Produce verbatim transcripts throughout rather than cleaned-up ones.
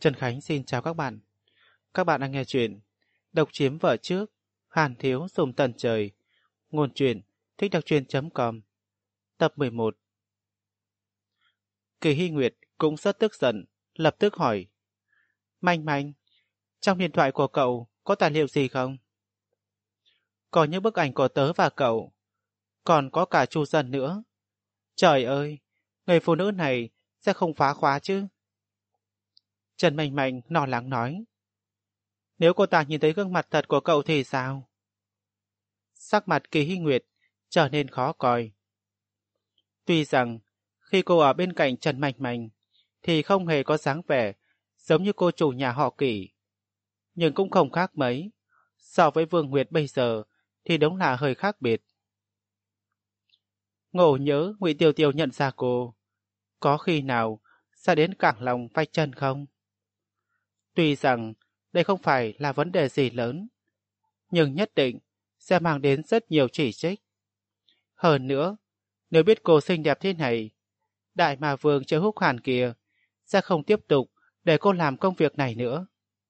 Trần Khánh xin chào các bạn. Các bạn đang nghe chuyện Độc chiếm vợ trước, Hàn thiếu dùng tần trời. Ngôn truyện thích đọc truyện.com. Tập mười một. Kỳ Hy Nguyệt cũng rất tức giận, lập tức hỏi: Manh Manh, trong điện thoại của cậu có tài liệu gì không? Có những bức ảnh của tớ và cậu, còn có cả Chu Dân nữa. Trời ơi, người phụ nữ này sẽ không phá khóa chứ? Trần Manh Manh lo lắng nói: Nếu cô ta nhìn thấy gương mặt thật của cậu thì sao? Sắc mặt Kỳ Hy Nguyệt trở nên khó coi. Tuy rằng khi cô ở bên cạnh Trần Manh Manh thì không hề có dáng vẻ giống như cô chủ nhà họ Kỳ, nhưng cũng không khác mấy. So với Vương Nguyệt bây giờ thì đúng là hơi khác biệt. Ngộ nhớ Ngụy Tiêu Tiêu nhận ra cô, có khi nào sẽ đến cảng lòng vạch chân không? Tuy rằng đây không phải là vấn đề gì lớn, nhưng nhất định sẽ mang đến rất nhiều chỉ trích. Hơn nữa, nếu biết cô xinh đẹp thế này, Đại Ma Vương Triệu Húc Hàn kia sẽ không tiếp tục để cô làm công việc này nữa.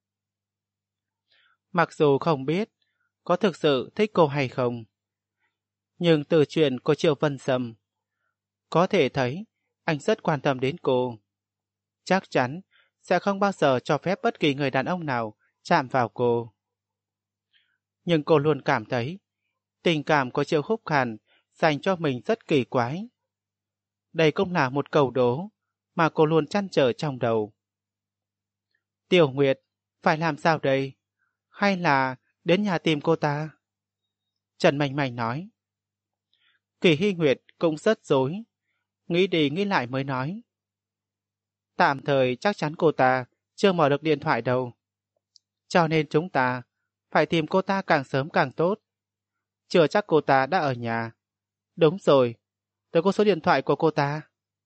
Mặc dù không biết có thực sự thích cô hay không, nhưng từ chuyện của Triệu Vân Sâm có thể thấy anh rất quan tâm đến cô. Chắc chắn sẽ không bao giờ cho phép bất kỳ người đàn ông nào chạm vào cô. Nhưng cô luôn cảm thấy tình cảm của Triệu Húc Hàn dành cho mình rất kỳ quái. Đây cũng là một câu đố mà cô luôn trăn trở trong đầu. Tiểu Nguyệt, phải làm sao đây? Hay là đến nhà tìm cô ta? Trần Manh Manh nói. Kỳ Hy Nguyệt cũng rất rối, nghĩ đi nghĩ lại mới nói: Tạm thời chắc chắn cô ta chưa mở được điện thoại đâu. Cho nên chúng ta phải tìm cô ta càng sớm càng tốt. Chưa chắc cô ta đã ở nhà. Đúng rồi, tôi có số điện thoại của cô ta.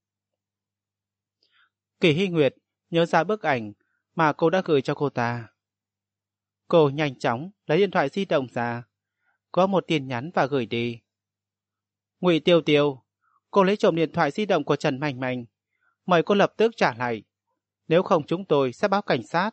Kỳ Hy Nguyệt nhớ ra bức ảnh mà cô đã gửi cho cô ta. Cô nhanh chóng lấy điện thoại di động ra, có một tin nhắn và gửi đi. Ngụy Tiêu Tiêu, cô lấy trộm điện thoại di động của Trần Manh Manh. Mời cô lập tức trả lại, nếu không chúng tôi sẽ báo cảnh sát.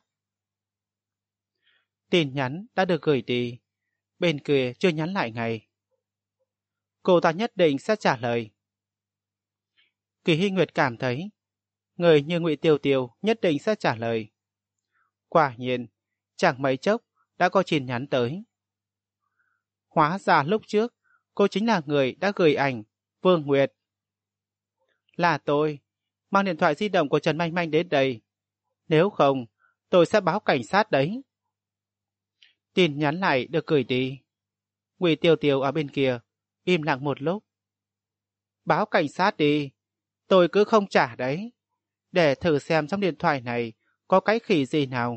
Tin nhắn đã được gửi đi, bên kia chưa nhắn lại ngay. Cô ta nhất định sẽ trả lời. Kỳ Hy Nguyệt cảm thấy người như Ngụy Tiêu Tiêu nhất định sẽ trả lời. Quả nhiên, chẳng mấy chốc đã có tin nhắn tới. Hóa ra lúc trước cô chính là người đã gửi ảnh Vương Nguyệt. Là tôi, mang điện thoại di động của Trần Manh Manh đến đây. Nếu không, tôi sẽ báo cảnh sát đấy. Tin nhắn lại được gửi đi. Ngụy Tiêu Tiêu ở bên kia im lặng một lúc. Báo cảnh sát đi, tôi cứ không trả đấy. Để thử xem trong điện thoại này có cái khỉ gì nào.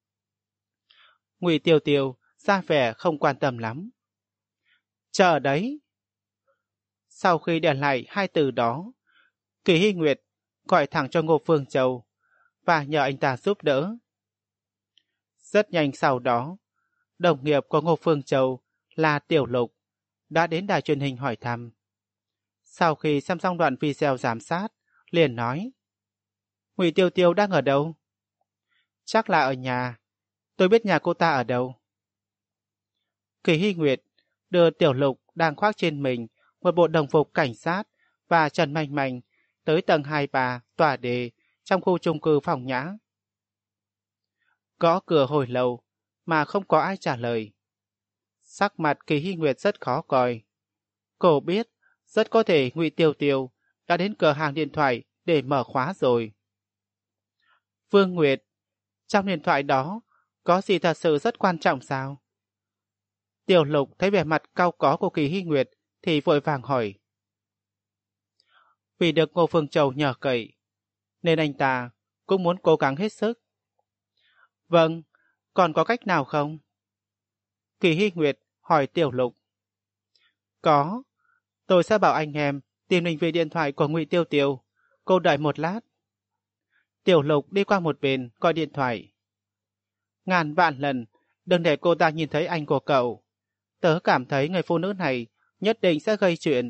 Ngụy Tiêu Tiêu ra vẻ không quan tâm lắm. Chờ đấy. Sau khi để lại hai từ đó, Kỳ Hy Nguyệt gọi thẳng cho Ngô Phương Châu và nhờ anh ta giúp đỡ. Rất nhanh sau đó, đồng nghiệp của Ngô Phương Châu là Tiểu Lục đã đến đài truyền hình hỏi thăm. Sau khi xem xong đoạn video giám sát, liền nói: Ngụy Tiêu Tiêu đang ở đâu? Chắc là ở nhà. Tôi biết nhà cô ta ở đâu. Kỳ Hy Nguyệt đưa Tiểu Lục đang khoác trên mình một bộ đồng phục cảnh sát và Trần Manh Manh tới tầng hai ba tòa đề trong khu chung cư Phong Nhã. Gõ cửa hồi lâu mà không có ai trả lời. Sắc mặt Kỳ Hy Nguyệt rất khó coi. Cô biết rất có thể Ngụy Tiêu Tiêu đã đến cửa hàng điện thoại để mở khóa rồi. Vương Nguyệt, trong điện thoại đó có gì thật sự rất quan trọng sao? Tiểu Lục thấy vẻ mặt cau có của Kỳ Hy Nguyệt thì vội vàng hỏi. Vì được Ngô Phương Châu nhờ cậy, nên anh ta cũng muốn cố gắng hết sức. Vâng, còn có cách nào không? Kỳ Hy Nguyệt hỏi Tiểu Lục. Có, tôi sẽ bảo anh em tìm định vị điện thoại của Ngụy Tiêu Tiêu. Cô đợi một lát. Tiểu Lục đi qua một bên gọi điện thoại. Ngàn vạn lần đừng để cô ta nhìn thấy ảnh của cậu. Tớ cảm thấy người phụ nữ này nhất định sẽ gây chuyện.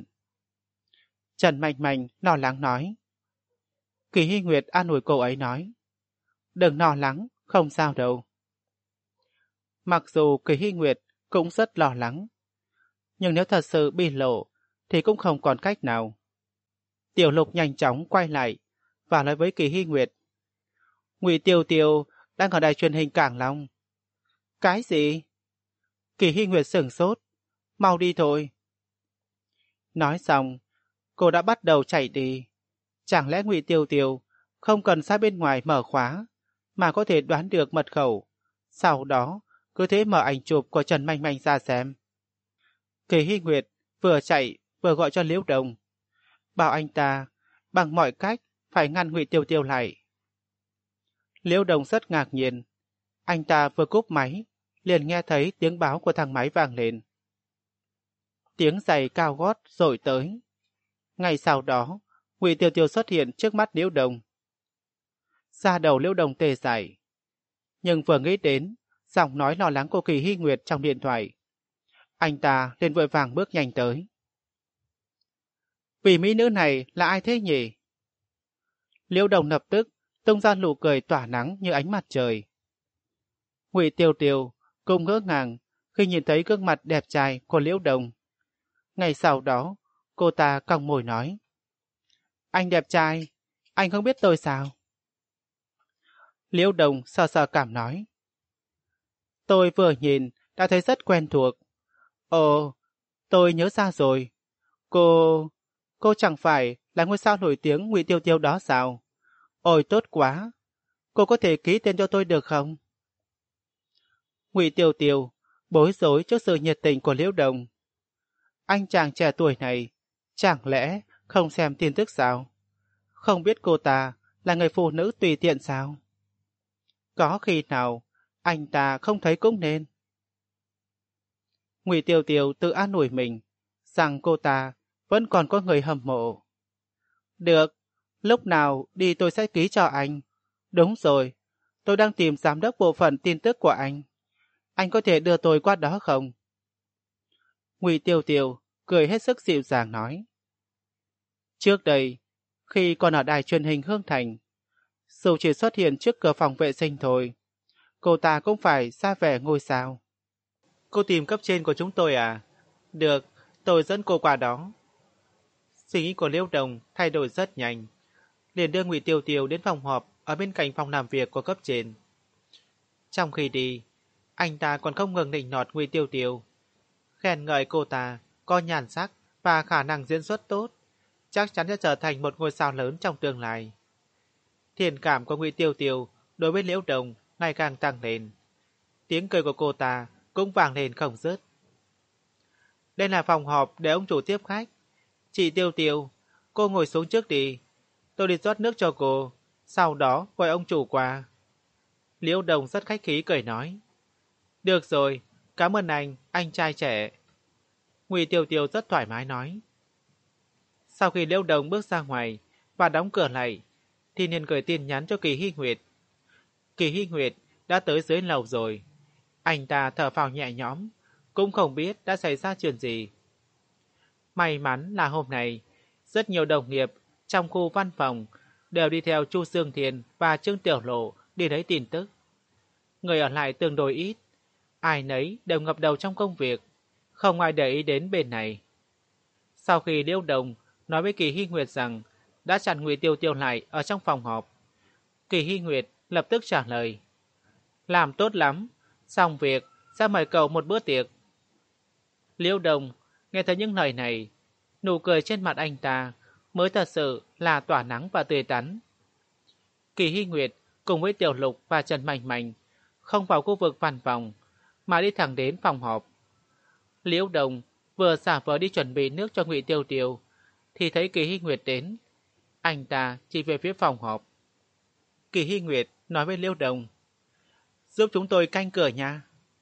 Trần Manh Manh lo lắng nói. Kỳ Hy Nguyệt an ủi cô ấy nói. đừng lo lắng, không sao đâu. Mặc dù Kỳ Hy Nguyệt cũng rất lo lắng, nhưng nếu thật sự bị lộ thì cũng không còn cách nào. Tiểu Lục nhanh chóng quay lại và nói với Kỳ Hy Nguyệt: Ngụy Tiêu Tiêu đang ở đài truyền hình Cảng Long. Cái gì? Kỳ Hy Nguyệt sửng sốt. Mau đi thôi. Nói xong, cô đã bắt đầu chạy đi. Chẳng lẽ Ngụy Tiêu Tiêu không cần ra bên ngoài mở khóa mà có thể đoán được mật khẩu, sau đó cứ thế mở ảnh chụp của Trần Manh Manh ra xem. Kỳ Hy Nguyệt vừa chạy vừa gọi cho Liễu Đồng, bảo anh ta bằng mọi cách phải ngăn Ngụy Tiêu Tiêu lại. Liễu Đồng rất ngạc nhiên. Anh ta vừa cúp máy liền nghe thấy tiếng báo của thang máy vang lên. Tiếng giày cao gót rội tới. Ngay sau đó, Ngụy Tiêu Tiêu xuất hiện trước mắt Liễu Đồng. Da đầu Liễu Đồng tê dại, nhưng vừa nghĩ đến giọng nói lo lắng của Kỳ Hy Nguyệt trong điện thoại, anh ta liền vội vàng bước nhanh tới. Vị mỹ nữ này là ai thế nhỉ? Liễu Đồng lập tức tung ra nụ cười tỏa nắng như ánh mặt trời. Ngụy Tiêu Tiêu cũng ngỡ ngàng khi nhìn thấy gương mặt đẹp trai của Liễu Đồng. Ngay sau đó, cô ta cong môi nói: Anh đẹp trai, anh không biết tôi sao? Liễu Đồng sờ sờ cảm nói: Tôi vừa nhìn đã thấy rất quen thuộc. Ồ, tôi nhớ ra rồi. Cô... cô chẳng phải là ngôi sao nổi tiếng Ngụy Tiêu Tiêu đó sao? Ôi tốt quá! Cô có thể ký tên cho tôi được không? Ngụy Tiêu Tiêu bối rối trước sự nhiệt tình của Liễu Đồng. Anh chàng trẻ tuổi này chẳng lẽ không xem tin tức sao? Không biết cô ta là người phụ nữ tùy tiện sao? Có khi nào anh ta không thấy cũng nên. Ngụy Tiêu Tiêu tự an ủi mình rằng cô ta vẫn còn có người hâm mộ. Được, lúc nào đi tôi sẽ ký cho anh. Đúng rồi, tôi đang tìm giám đốc bộ phận tin tức của anh. Anh có thể đưa tôi qua đó không? Ngụy Tiêu Tiêu cười hết sức dịu dàng nói. Trước đây, khi còn ở đài truyền hình Hương Thành, dù chỉ xuất hiện trước cửa phòng vệ sinh thôi, cô ta cũng phải ra vẻ ngôi sao. Cô tìm cấp trên của chúng tôi à? Được, tôi dẫn cô qua đó. Suy nghĩ của Liễu Đồng thay đổi rất nhanh, liền đưa Ngụy Tiêu Tiêu đến phòng họp ở bên cạnh phòng làm việc của cấp trên. Trong khi đi, anh ta còn không ngừng nịnh nọt Ngụy Tiêu Tiêu, khen ngợi cô ta có nhan sắc và khả năng diễn xuất tốt, chắc chắn sẽ trở thành một ngôi sao lớn trong tương lai. Thiện cảm của Ngụy Tiêu Tiêu đối với Liễu Đồng ngày càng tăng lên. Tiếng cười của cô ta cũng vang lên không dứt. Đây là phòng họp để ông chủ tiếp khách. Chị Tiêu Tiêu, cô ngồi xuống trước đi. Tôi đi rót nước cho cô, sau đó gọi ông chủ qua. Liễu Đồng rất khách khí cười nói. Được rồi, cảm ơn anh, anh trai trẻ. Ngụy Tiêu Tiêu rất thoải mái nói. Sau khi Liễu Đồng bước ra ngoài và đóng cửa lại, thì liền gửi tin nhắn cho Kỳ Hy Nguyệt. Kỳ Hy Nguyệt đã tới dưới lầu rồi. Anh ta thở phào nhẹ nhõm, cũng không biết đã xảy ra chuyện gì. May mắn là hôm nay, rất nhiều đồng nghiệp trong khu văn phòng đều đi theo Chu Dương Thiên và Trương Tiểu Lộ đi lấy tin tức. Người ở lại tương đối ít, ai nấy đều ngập đầu trong công việc, không ai để ý đến bên này. Sau khi Liễu Đồng nói với Kỳ Hy Nguyệt rằng đã chặn Ngụy Tiêu Tiêu lại ở trong phòng họp, Kỳ Hy Nguyệt lập tức trả lời. Làm tốt lắm, xong việc sẽ mời cậu một bữa tiệc. Liễu Đồng nghe thấy những lời này, nụ cười trên mặt anh ta mới thật sự là tỏa nắng và tươi tắn. Kỳ Hy Nguyệt cùng với Tiểu Lục và Trần Mạnh Mạnh không vào khu vực văn phòng mà đi thẳng đến phòng họp. Liễu Đồng vừa xả vờ đi chuẩn bị nước cho Ngụy Tiêu Tiêu thì thấy Kỳ Hy Nguyệt đến. Anh ta chỉ về phía phòng họp. Kỳ Hy Nguyệt nói với Liễu Đồng, giúp chúng tôi canh cửa nha.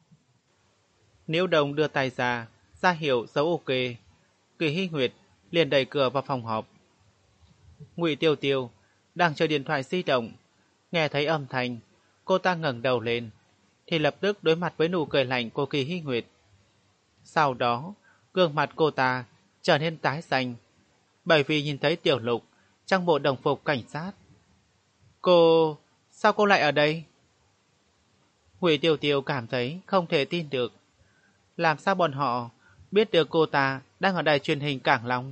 Liễu Đồng đưa tay ra, ra hiệu dấu ok. Kỳ Hy Nguyệt liền đẩy cửa vào phòng họp. Ngụy Tiêu Tiêu đang chơi điện thoại di động, nghe thấy âm thanh, cô ta ngẩng đầu lên, thì lập tức đối mặt với nụ cười lạnh của Kỳ Hy Nguyệt. Sau đó, gương mặt cô ta trở nên tái xanh, bởi vì nhìn thấy Tiểu Lục trong bộ đồng phục cảnh sát. Cô... Sao cô lại ở đây? Ngụy Tiêu Tiêu cảm thấy không thể tin được. Làm sao bọn họ biết được cô ta đang ở đài truyền hình Cảng Long?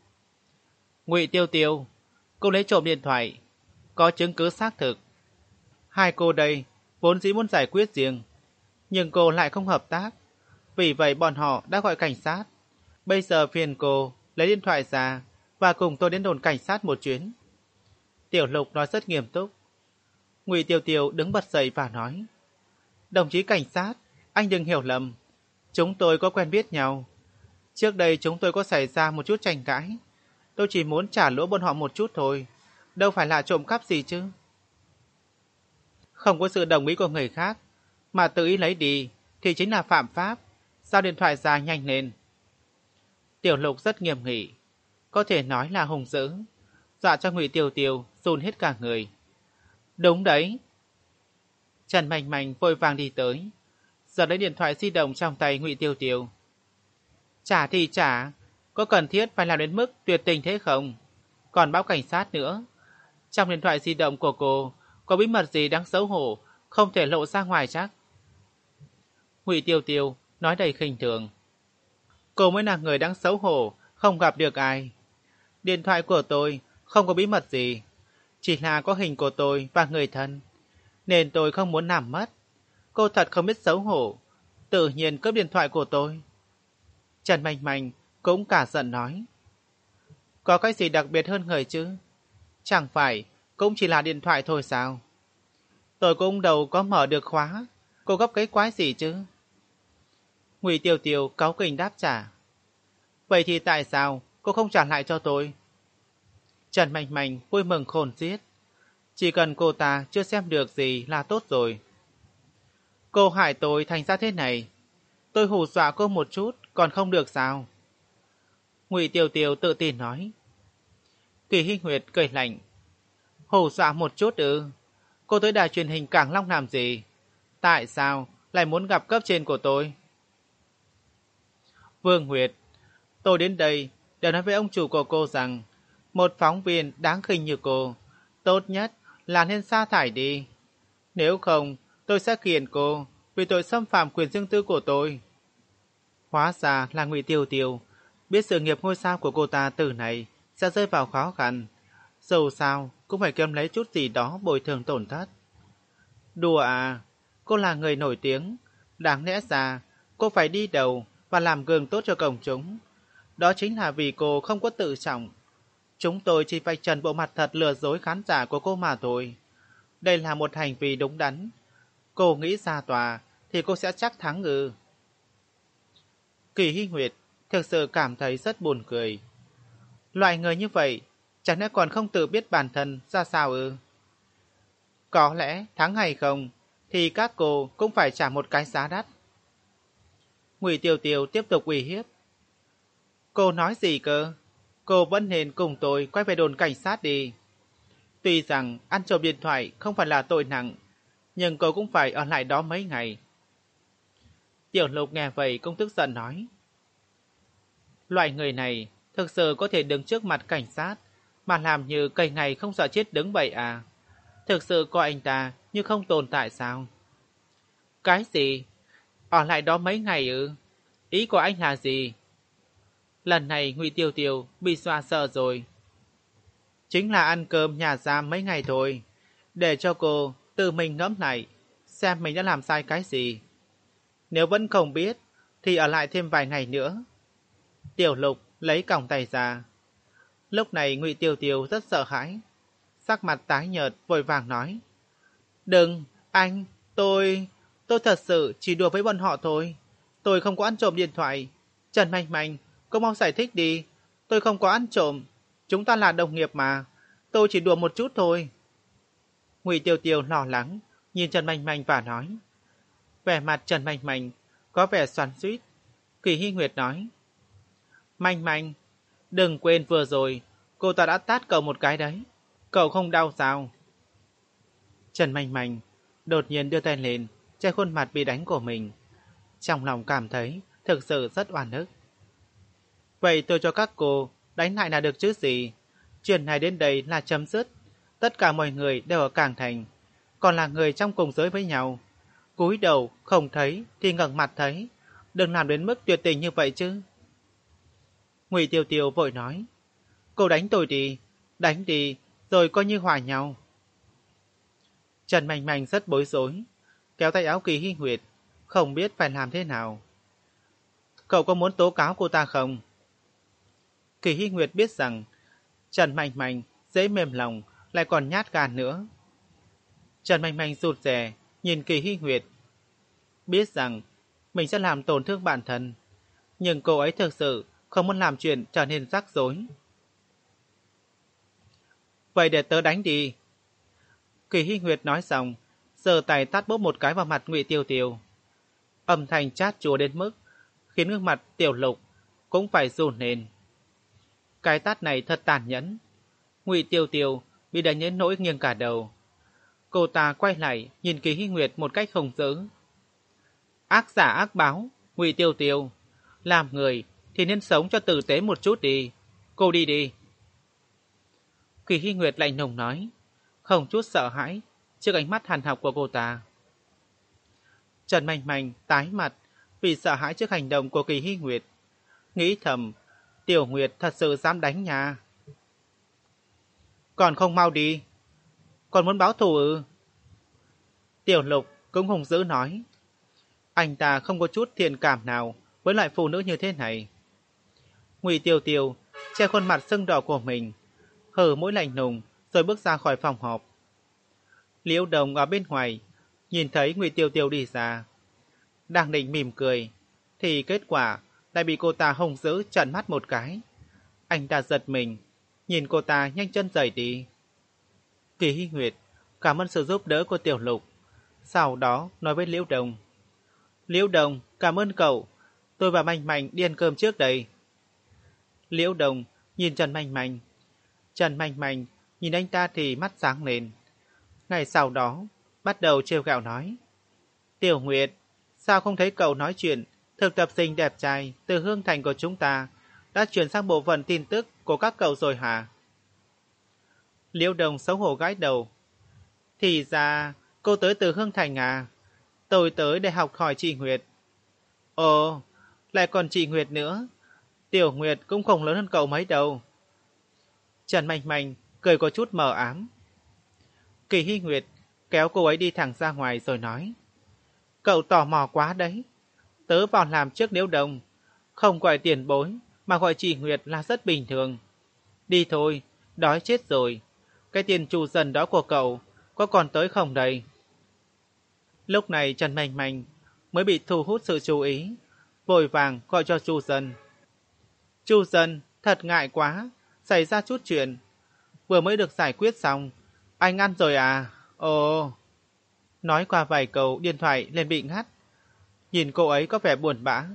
Ngụy Tiêu Tiêu, cô lấy trộm điện thoại, có chứng cứ xác thực. Hai cô đây vốn dĩ muốn giải quyết riêng, nhưng cô lại không hợp tác. Vì vậy bọn họ đã gọi cảnh sát. Bây giờ phiền cô lấy điện thoại ra và cùng tôi đến đồn cảnh sát một chuyến. Tiểu Lục nói rất nghiêm túc. Ngụy Tiêu Tiêu đứng bật dậy và nói: Đồng chí cảnh sát, anh đừng hiểu lầm. Chúng tôi có quen biết nhau. Trước đây chúng tôi có xảy ra một chút tranh cãi. Tôi chỉ muốn trả lỗi bọn họ một chút thôi. Đâu phải là trộm cắp gì chứ. Không có sự đồng ý của người khác mà tự ý lấy đi thì chính là phạm pháp. Giao điện thoại ra nhanh lên. Tiểu Lục rất nghiêm nghị, có thể nói là hùng dữ, dọa cho Ngụy Tiêu Tiêu run hết cả người. Đúng đấy. Trần Mạnh Mạnh vội vàng đi tới, giật lấy điện thoại di động trong tay Ngụy Tiêu Tiêu. Trả thì trả, có cần thiết phải làm đến mức tuyệt tình thế không? Còn báo cảnh sát nữa. Trong điện thoại di động của cô có bí mật gì đáng xấu hổ không thể lộ ra ngoài chắc? Ngụy Tiêu Tiêu nói đầy khinh thường. Cô mới là người đáng xấu hổ, không gặp được ai. Điện thoại của tôi không có bí mật gì, chỉ là có hình của tôi và người thân, nên tôi không muốn làm mất. Cô thật không biết xấu hổ, tự nhiên cướp điện thoại của tôi. Trần Mạnh Mạnh cũng cả giận nói. Có cái gì đặc biệt hơn người chứ? Chẳng phải cũng chỉ là điện thoại thôi sao? Tôi cũng đâu có mở được khóa, cô gấp cái quái gì chứ? Ngụy Tiêu Tiêu cáu kỉnh đáp trả. Vậy thì tại sao cô không trả lại cho tôi? Trần Mạnh Mạnh vui mừng khôn xiết. Chỉ cần cô ta chưa xem được gì là tốt rồi. Cô hại tôi thành ra thế này, tôi hù dọa cô một chút còn không được sao? Ngụy Tiêu Tiêu tự tin nói. Kỳ Hinh Nguyệt cười lạnh. Hù dọa một chút ư? Cô tới đài truyền hình Cảng Long làm gì? Tại sao lại muốn gặp cấp trên của tôi? Vương Nguyệt, tôi đến đây để nói với ông chủ của cô rằng một phóng viên đáng khinh như cô, tốt nhất là nên sa thải đi. Nếu không, tôi sẽ kiện cô vì tội xâm phạm quyền riêng tư của tôi. Hóa ra là Ngụy Tiêu Tiêu biết sự nghiệp ngôi sao của cô ta từ này sẽ rơi vào khó khăn. Dù sao cũng phải kiếm lấy chút gì đó bồi thường tổn thất. Đùa à, cô là người nổi tiếng, đáng lẽ ra cô phải đi đầu và làm gương tốt cho công chúng. Đó chính là vì cô không có tự trọng. Chúng tôi chỉ phải trần bộ mặt thật lừa dối khán giả của cô mà thôi. Đây là một hành vi đúng đắn. Cô nghĩ ra tòa thì cô sẽ chắc thắng ư? Kỳ Hy Nguyệt thực sự cảm thấy rất buồn cười. Loại người như vậy chẳng lẽ còn không tự biết bản thân ra sao ư? Có lẽ thắng hay không thì các cô cũng phải trả một cái giá đắt. Ngụy Tiêu Tiêu tiếp tục uy hiếp. Cô nói gì cơ? Cô vẫn nên cùng tôi quay về đồn cảnh sát đi. Tuy rằng ăn trộm điện thoại không phải là tội nặng, nhưng cô cũng phải ở lại đó mấy ngày. Tiểu Lục nghe vậy cũng tức giận nói. Loại người này thực sự có thể đứng trước mặt cảnh sát mà làm như cây ngày không sợ chết đứng vậy à? Thực sự coi anh ta như không tồn tại sao? Cái gì? Ở lại đó mấy ngày ư? Ý của anh là gì? Lần này Ngụy Tiêu Tiêu bị dọa sợ rồi. Chính là ăn cơm nhà giam mấy ngày thôi, để cho cô tự mình ngẫm lại xem mình đã làm sai cái gì. Nếu vẫn không biết thì ở lại thêm vài ngày nữa. Tiểu Lục lấy còng tay ra. Lúc này Ngụy Tiêu Tiêu rất sợ hãi, sắc mặt tái nhợt vội vàng nói. Đừng, anh, tôi, tôi thật sự chỉ đùa với bọn họ thôi. Tôi không có ăn trộm điện thoại. Trần Mạnh Mạnh, cô mau giải thích đi. Tôi không có ăn trộm. Chúng ta là đồng nghiệp mà. Tôi chỉ đùa một chút thôi. Ngụy Tiêu Tiêu lo lắng nhìn Trần Mạnh Mạnh và nói. Vẻ mặt Trần Mạnh Mạnh có vẻ xoắn xuýt. Kỳ Hy Nguyệt nói. Mạnh Mạnh, đừng quên vừa rồi cô ta đã tát cậu một cái đấy. Cậu không đau sao? Trần Mạnh Mạnh đột nhiên đưa tay lên che khuôn mặt bị đánh của mình. Trong lòng cảm thấy thực sự rất oan ức. Vậy tôi cho các cô đánh lại là được chứ gì? Chuyện này đến đây là chấm dứt. Tất cả mọi người đều ở Cảng Thành. còn là người trong cùng giới với nhau. Cúi đầu không thấy thì ngẩng mặt thấy, đừng làm đến mức tuyệt tình như vậy chứ. Ngụy Tiêu Tiêu vội nói, cô đánh tôi đi, đánh đi, rồi coi như hòa nhau. Trần Manh Manh rất bối rối, kéo tay áo Kỳ Hy Nguyệt, không biết phải làm thế nào. Cậu có muốn tố cáo cô ta không? Kỳ Hy Nguyệt biết rằng Trần Manh Manh dễ mềm lòng, lại còn nhát gan nữa. Trần Manh Manh rụt rè nhìn Kỳ Hy Nguyệt, biết rằng mình sẽ làm tổn thương bản thân, nhưng cô ấy thực sự không muốn làm chuyện trở nên rắc rối. Vậy để tớ đánh đi. Kỳ Hy Nguyệt nói xong, giơ tay tát bốp một cái vào mặt Ngụy Tiêu Tiêu. Âm thanh chát chúa đến mức khiến gương mặt Tiểu Lục cũng phải run lên. Cái tát này thật tàn nhẫn. Ngụy Tiêu Tiêu bị đánh đến nỗi nghiêng cả đầu. Cô ta quay lại nhìn Kỳ Hy Nguyệt một cách hung dữ. Ác giả ác báo, Ngụy Tiêu Tiêu, làm người thì nên sống cho tử tế một chút đi. Cô đi đi. Kỳ Hy Nguyệt lạnh lùng nói, không chút sợ hãi trước ánh mắt hằn học của cô ta. Trần Manh Manh tái mặt vì sợ hãi trước hành động của Kỳ Hy Nguyệt, nghĩ thầm, Tiểu Nguyệt thật sự dám đánh nhà. Còn không mau đi, còn muốn báo thù ư? Tiểu Lục cũng hùng dữ nói, anh ta không có chút thiện cảm nào với loại phụ nữ như thế này. Ngụy Tiêu Tiêu che khuôn mặt sưng đỏ của mình, hở mũi lạnh lùng rồi bước ra khỏi phòng họp. Liễu Đồng ở bên ngoài nhìn thấy Ngụy Tiêu Tiêu đi ra, đang định mỉm cười thì kết quả lại bị cô ta hung dữ trợn mắt một cái. Anh ta giật mình, nhìn cô ta nhanh chân rời đi. Kỳ Hy Nguyệt cảm ơn sự giúp đỡ của Tiểu Lục, sau đó nói với Liễu Đồng, Liễu Đồng, cảm ơn cậu, tôi và Manh Manh đi ăn cơm trước đây. Liễu Đồng nhìn Trần Manh Manh, Trần Manh Manh nhìn anh ta thì mắt sáng lên. Ngày sau đó bắt đầu trêu ghẹo nói, Tiểu Nguyệt, sao không thấy cậu nói chuyện thực tập sinh đẹp trai từ Hương Thành của chúng ta đã chuyển sang bộ phận tin tức của các cậu rồi hả? Liễu Đồng xấu hổ gãi đầu, thì ra cô tới từ Hương Thành à? Tôi tới để học hỏi chị Nguyệt. Ồ, lại còn chị Nguyệt nữa. Tiểu Nguyệt cũng không lớn hơn cậu mấy đâu. Trần Manh Manh cười có chút mờ ám. Kỳ Hy Nguyệt kéo cô ấy đi thẳng ra ngoài rồi nói, cậu tò mò quá đấy. Tớ vào làm trước Liễu Đồng, không gọi tiền bối mà gọi chị Nguyệt là rất bình thường. Đi thôi, đói chết rồi. Cái tiền trù dần đó của cậu có còn tới không đây? Lúc này Trần Manh Manh mới bị thu hút sự chú ý, vội vàng gọi cho Chu Dân. Chu Dân, thật ngại quá, xảy ra chút chuyện. Vừa mới được giải quyết xong. Anh ăn rồi à? Ồ. Nói qua vài câu điện thoại liền bị ngắt. Nhìn cô ấy có vẻ buồn bã.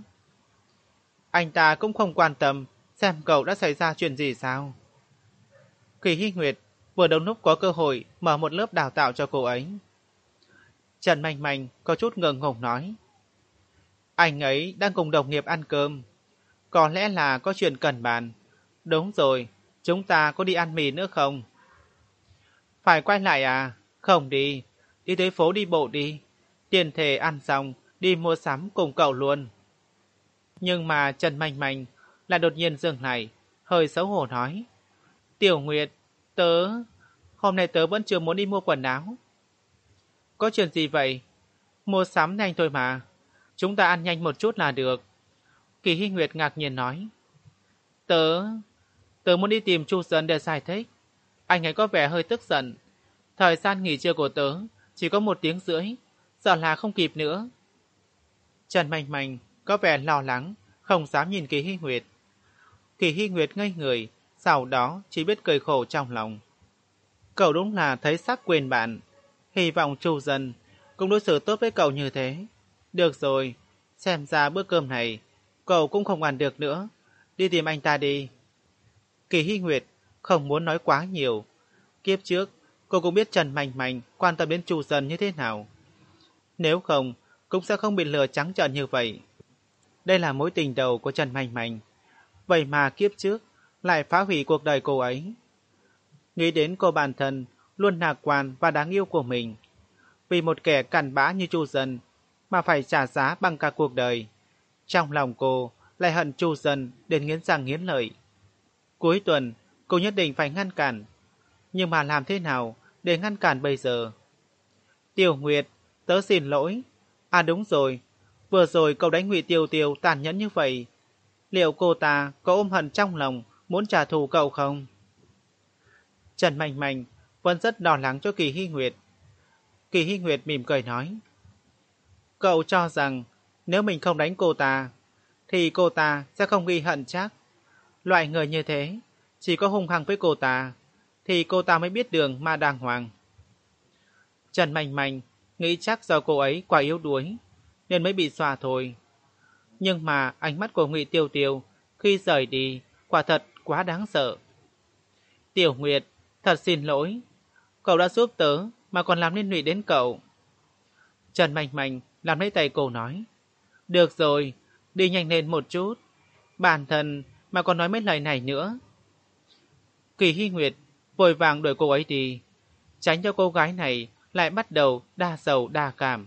Anh ta cũng không quan tâm xem cậu đã xảy ra chuyện gì sao. Kỳ Hy Nguyệt vừa đúng lúc có cơ hội mở một lớp đào tạo cho cô ấy. Trần Manh Manh có chút ngượng ngùng nói, anh ấy đang cùng đồng nghiệp ăn cơm, có lẽ là có chuyện cần bàn. Đúng rồi, chúng ta có đi ăn mì nữa không? Phải quay lại à? Không đi, đi tới phố đi bộ đi. Tiền thể ăn xong, đi mua sắm cùng cậu luôn. Nhưng mà Trần Manh Manh lại đột nhiên dừng lại, hơi xấu hổ nói, Tiểu Nguyệt, tớ... hôm nay tớ vẫn chưa muốn đi mua quần áo. Có chuyện gì vậy? Mua sắm nhanh thôi mà. Chúng ta ăn nhanh một chút là được. Kỳ Hy Nguyệt ngạc nhiên nói. Tớ... Tớ muốn đi tìm Chu Dân để giải thích. Anh ấy có vẻ hơi tức giận. Thời gian nghỉ trưa của tớ chỉ có một tiếng rưỡi. Sợ là không kịp nữa. Trần Manh Manh có vẻ lo lắng, không dám nhìn Kỳ Hy Nguyệt. Kỳ Hy Nguyệt ngây người, sau đó chỉ biết cười khổ trong lòng. Cậu đúng là thấy sắc quên bạn. Hy vọng Chu Dân cũng đối xử tốt với cậu như thế. Được rồi, xem ra bữa cơm này cậu cũng không ăn được nữa. Đi tìm anh ta đi. Kỳ Hy Nguyệt không muốn nói quá nhiều. Kiếp trước cô cũng biết Trần Manh Manh quan tâm đến Chu Dân như thế nào. Nếu không cũng sẽ không bị lừa trắng trợn như vậy. Đây là mối tình đầu của Trần Manh Manh. Vậy mà kiếp trước lại phá hủy cuộc đời cô ấy. Nghĩ đến cô bản thân luôn lạc quan và đáng yêu của mình, vì một kẻ cặn bã như Chu Dân mà phải trả giá bằng cả cuộc đời. Trong lòng cô lại hận Chu Dân đến nghiến răng nghiến lợi. Cuối tuần, cô nhất định phải ngăn cản. Nhưng mà làm thế nào để ngăn cản bây giờ? Tiểu Nguyệt, tớ xin lỗi. À đúng rồi, vừa rồi cậu đánh Ngụy Tiêu Tiêu tàn nhẫn như vậy. Liệu cô ta có ôm hận trong lòng muốn trả thù cậu không? Trần Mạnh Mạnh vẫn rất lo lắng cho Kỳ Hy Nguyệt. Kỳ Hy Nguyệt mỉm cười nói. Cậu cho rằng nếu mình không đánh cô ta, thì cô ta sẽ không ghi hận chắc. Loại người như thế, chỉ có hung hăng với cô ta, thì cô ta mới biết đường mà đàng hoàng. Trần Mạnh Mạnh nghĩ chắc do cô ấy quá yếu đuối, nên mới bị xòa thôi. Nhưng mà ánh mắt của Ngụy Tiêu Tiêu khi rời đi quả thật quá đáng sợ. Tiểu Nguyệt, thật xin lỗi. Cậu đã giúp tớ mà còn làm liên lụy đến cậu. Trần Mạnh Mạnh làm lấy tay cô nói. Được rồi, đi nhanh lên một chút. Bản thân mà còn nói mấy lời này nữa. Kỳ Hy Nguyệt vội vàng đuổi cô ấy đi, tránh cho cô gái này lại bắt đầu đa sầu đa cảm.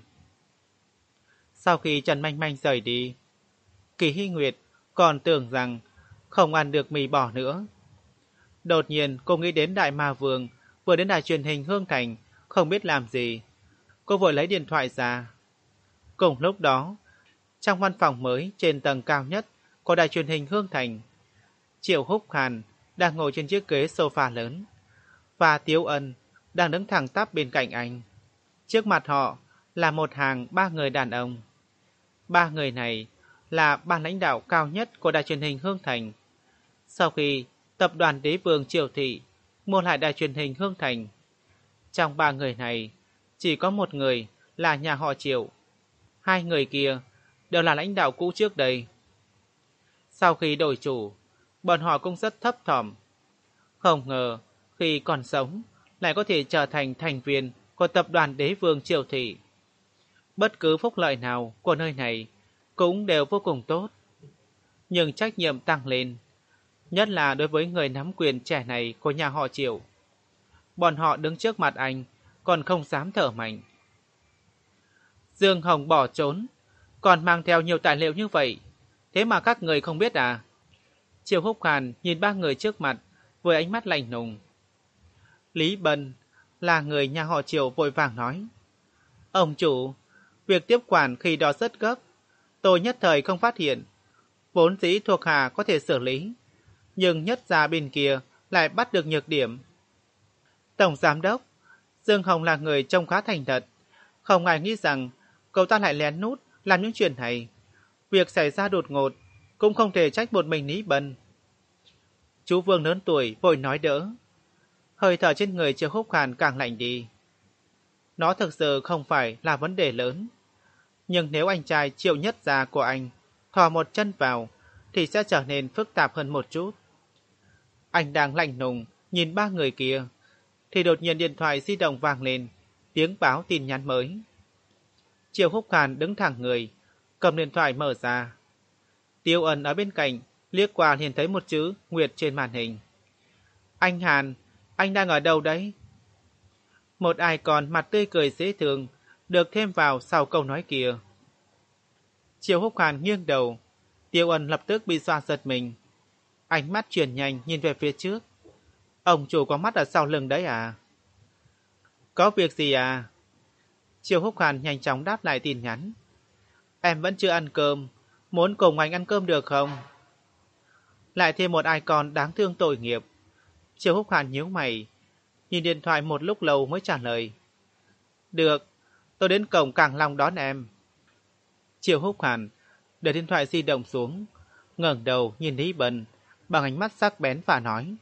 Sau khi Trần Mạnh Mạnh rời đi, Kỳ Hy Nguyệt còn tưởng rằng không ăn được mì bỏ nữa. Đột nhiên cô nghĩ đến Đại Ma Vương vừa đến đài truyền hình Hương Thành, không biết làm gì. Cô vội lấy điện thoại ra. Cùng lúc đó, trong văn phòng mới trên tầng cao nhất của đài truyền hình Hương Thành, Triệu Húc Hàn đang ngồi trên chiếc ghế sofa lớn, và Tiếu Ân đang đứng thẳng tắp bên cạnh anh. Trước mặt họ là một hàng ba người đàn ông. Ba người này là ban lãnh đạo cao nhất của đài truyền hình Hương Thành. Sau khi tập đoàn Đế Vương Triều Thị mua lại đài truyền hình Hương Thành, trong ba người này chỉ có một người là nhà họ Triệu. Hai người kia đều là lãnh đạo cũ trước đây. Sau khi đổi chủ, bọn họ cũng rất thấp thỏm. Không ngờ khi còn sống lại có thể trở thành thành viên của tập đoàn Đế Vương Triều Thị. Bất cứ phúc lợi nào của nơi này cũng đều vô cùng tốt. Nhưng trách nhiệm tăng lên, nhất là đối với người nắm quyền trẻ này của nhà họ Triệu. Bọn họ đứng trước mặt anh còn không dám thở mạnh. Dương Hồng bỏ trốn, còn mang theo nhiều tài liệu như vậy, thế mà các người không biết à? Triệu Húc Hàn nhìn ba người trước mặt với ánh mắt lạnh lùng. Lý Bân là người nhà họ Triệu vội vàng nói. Ông chủ, việc tiếp quản khi đó rất gấp, tôi nhất thời không phát hiện. Vốn dĩ thuộc hạ có thể xử lý, nhưng nhất gia bên kia lại bắt được nhược điểm. Tổng giám đốc, Dương Hồng là người trông khá thành thật, không ai nghĩ rằng cậu ta lại lén nút làm những chuyện này. Việc xảy ra đột ngột cũng không thể trách một mình Lý Bân. Chú Vương lớn tuổi vội nói đỡ. Hơi thở trên người Triệu Húc Hàn càng lạnh đi. Nó thực sự không phải là vấn đề lớn, nhưng nếu anh trai Triệu Nhất gia của anh thò một chân vào thì sẽ trở nên phức tạp hơn một chút. Anh đang lạnh lùng nhìn ba người kia thì đột nhiên điện thoại di động vang lên, tiếng báo tin nhắn mới. Triệu Húc Hàn đứng thẳng người, cầm điện thoại mở ra. Tiêu Ân ở bên cạnh liếc qua liền thấy một chữ Nguyệt trên màn hình. Anh Hàn, anh đang ở đâu đấy? Một ai còn mặt tươi cười dễ thương được thêm vào sau câu nói kia. Triệu Húc Hàn nghiêng đầu, Tiêu Ân lập tức bị dọa giật mình. Ánh mắt chuyển nhanh nhìn về phía trước. Ông chủ có mắt ở sau lưng đấy à? Có việc gì à? Triệu Húc Hàn nhanh chóng đáp lại tin nhắn. Em vẫn chưa ăn cơm, muốn cùng anh ăn cơm được không? Lại thêm một icon đáng thương tội nghiệp. Triệu Húc Hàn nhíu mày, nhìn điện thoại một lúc lâu mới trả lời. Được, tôi đến cổng Cảng Long đón em. Triệu Húc Hàn để điện thoại di động xuống, ngẩng đầu nhìn Lý Bân bằng ánh mắt sắc bén và nói.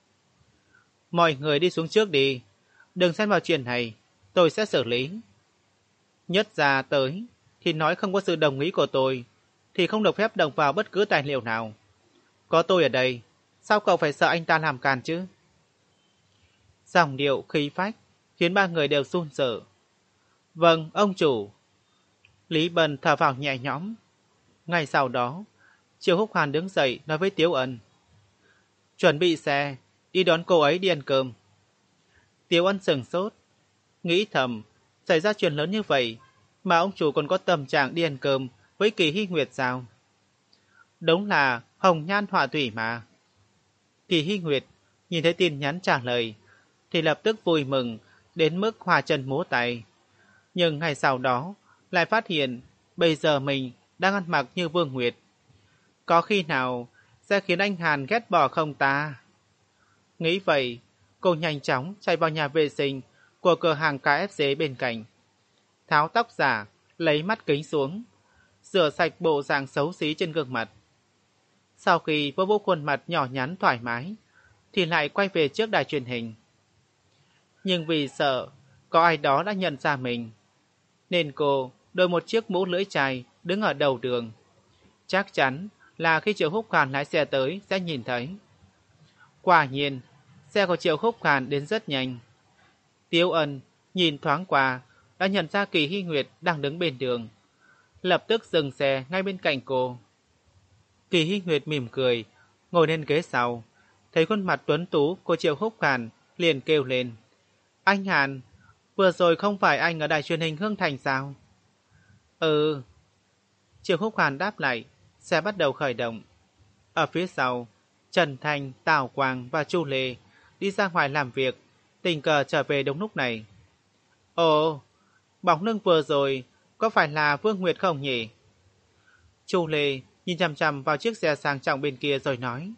Mọi người đi xuống trước đi, đừng xen vào chuyện này, tôi sẽ xử lý. Nhất gia tới thì nói không có sự đồng ý của tôi thì không được phép động vào bất cứ tài liệu nào. Có tôi ở đây, sao cậu phải sợ anh ta làm càn chứ? Giọng điệu khí phách khiến ba người đều run sợ. Vâng, ông chủ. Lý Bân thở vào nhẹ nhõm. Ngay sau đó, Triệu Húc Hàn đứng dậy nói với Tiếu Ân. Chuẩn bị xe, đi đón cô ấy đi ăn cơm. Tiếu Ân sừng sốt, nghĩ thầm, Xảy ra chuyện lớn như vậy, mà ông chủ còn có tâm trạng đi ăn cơm với Kỳ Hy Nguyệt sao? Đúng là hồng nhan họa thủy mà. Kỳ Hy Nguyệt nhìn thấy tin nhắn trả lời, thì lập tức vui mừng đến mức hòa chân múa tay. Nhưng ngày sau đó lại phát hiện bây giờ mình đang ăn mặc như Vương Nguyệt. Có khi nào sẽ khiến anh Hàn ghét bỏ không ta? Nghĩ vậy, cô nhanh chóng chạy vào nhà vệ sinh của cửa hàng ca ép xê bên cạnh. Tháo tóc giả, lấy mắt kính xuống, rửa sạch bộ dạng xấu xí trên gương mặt. Sau khi vô vô khuôn mặt nhỏ nhắn thoải mái, thì lại quay về trước đài truyền hình. Nhưng vì sợ có ai đó đã nhận ra mình, nên cô đội một chiếc mũ lưỡi chai đứng ở đầu đường. Chắc chắn là khi Triệu Húc Hàn lái xe tới sẽ nhìn thấy. Quả nhiên, xe của Triệu Húc Hàn đến rất nhanh. Tiếu Ân nhìn thoáng qua đã nhận ra Kỳ Hy Nguyệt đang đứng bên đường, lập tức dừng xe ngay bên cạnh cô. Kỳ Hy Nguyệt mỉm cười, ngồi lên ghế sau, thấy khuôn mặt tuấn tú của Triệu Húc Hàn liền kêu lên: "Anh Hàn, vừa rồi không phải anh ở đài truyền hình Hương Thành sao?" "Ừ." Triệu Húc Hàn đáp lại, xe bắt đầu khởi động. Ở phía sau, Trần Thành, Tào Quang và Chu Lê đi ra ngoài làm việc, tình cờ trở về đúng lúc này. "Ồ, bóng lưng vừa rồi có phải là Vương Nguyệt không nhỉ?" Chu Lê nhìn chằm chằm vào chiếc xe sang trọng bên kia rồi nói.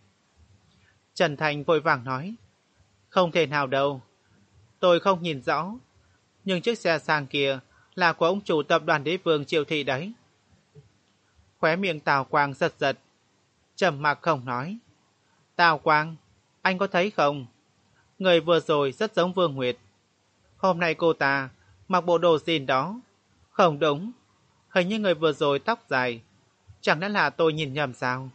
Trần Thành vội vàng nói: "Không thể nào đâu, tôi không nhìn rõ, nhưng chiếc xe sang kia là của ông chủ tập đoàn Đế Vương Triệu Thị đấy." Khóe miệng Tào Quang giật giật, trầm mặc không nói. "Tào Quang, anh có thấy không? Người vừa rồi rất giống Vương Nguyệt. Hôm nay cô ta mặc bộ đồ jean đó. Không đúng, hình như người vừa rồi tóc dài. Chẳng lẽ là tôi nhìn nhầm sao?"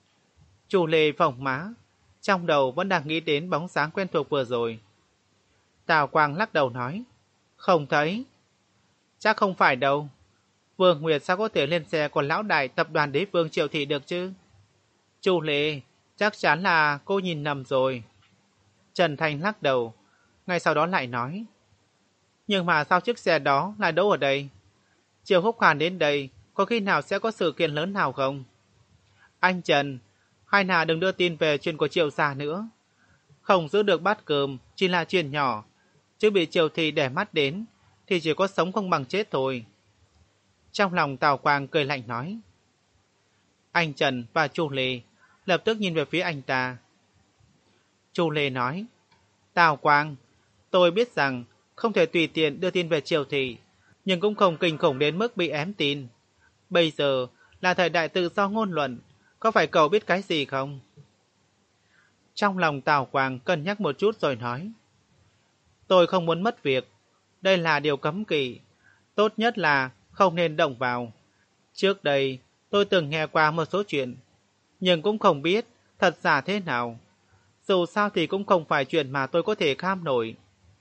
Chu Lê phồng má, trong đầu vẫn đang nghĩ đến bóng dáng quen thuộc vừa rồi. Tào Quang lắc đầu nói: "Không thấy. Chắc không phải đâu. Vương Nguyệt sao có thể lên xe của lão đại tập đoàn Đế Vương Triệu Thị được chứ?" "Chu Lê, chắc chắn là cô nhìn nhầm rồi." Trần Thành lắc đầu, ngay sau đó lại nói: "Nhưng mà sao chiếc xe đó lại đỗ ở đây? Triệu Húc Hàn đến đây có khi nào sẽ có sự kiện lớn nào không? Anh Trần, hay là đừng đưa tin về chuyện của Triệu gia nữa. Không giữ được bát cơm chỉ là chuyện nhỏ, chứ bị Triệu Thị để mắt đến thì chỉ có sống không bằng chết thôi." Trong lòng Tào Quang cười lạnh nói. Anh Trần và Chu Lê lập tức nhìn về phía anh ta. Chu Lê nói: "Tào Quang, tôi biết rằng không thể tùy tiện đưa tin về Triệu Thị, nhưng cũng không kinh khủng đến mức bị ém tin. Bây giờ là thời đại tự do ngôn luận, có phải cậu biết cái gì không?" Trong lòng Tào Quang cân nhắc một chút rồi nói: "Tôi không muốn mất việc, đây là điều cấm kỵ, tốt nhất là không nên động vào. Trước đây tôi từng nghe qua một số chuyện, nhưng cũng không biết thật giả thế nào. Dù sao thì cũng không phải chuyện mà tôi có thể kham nổi."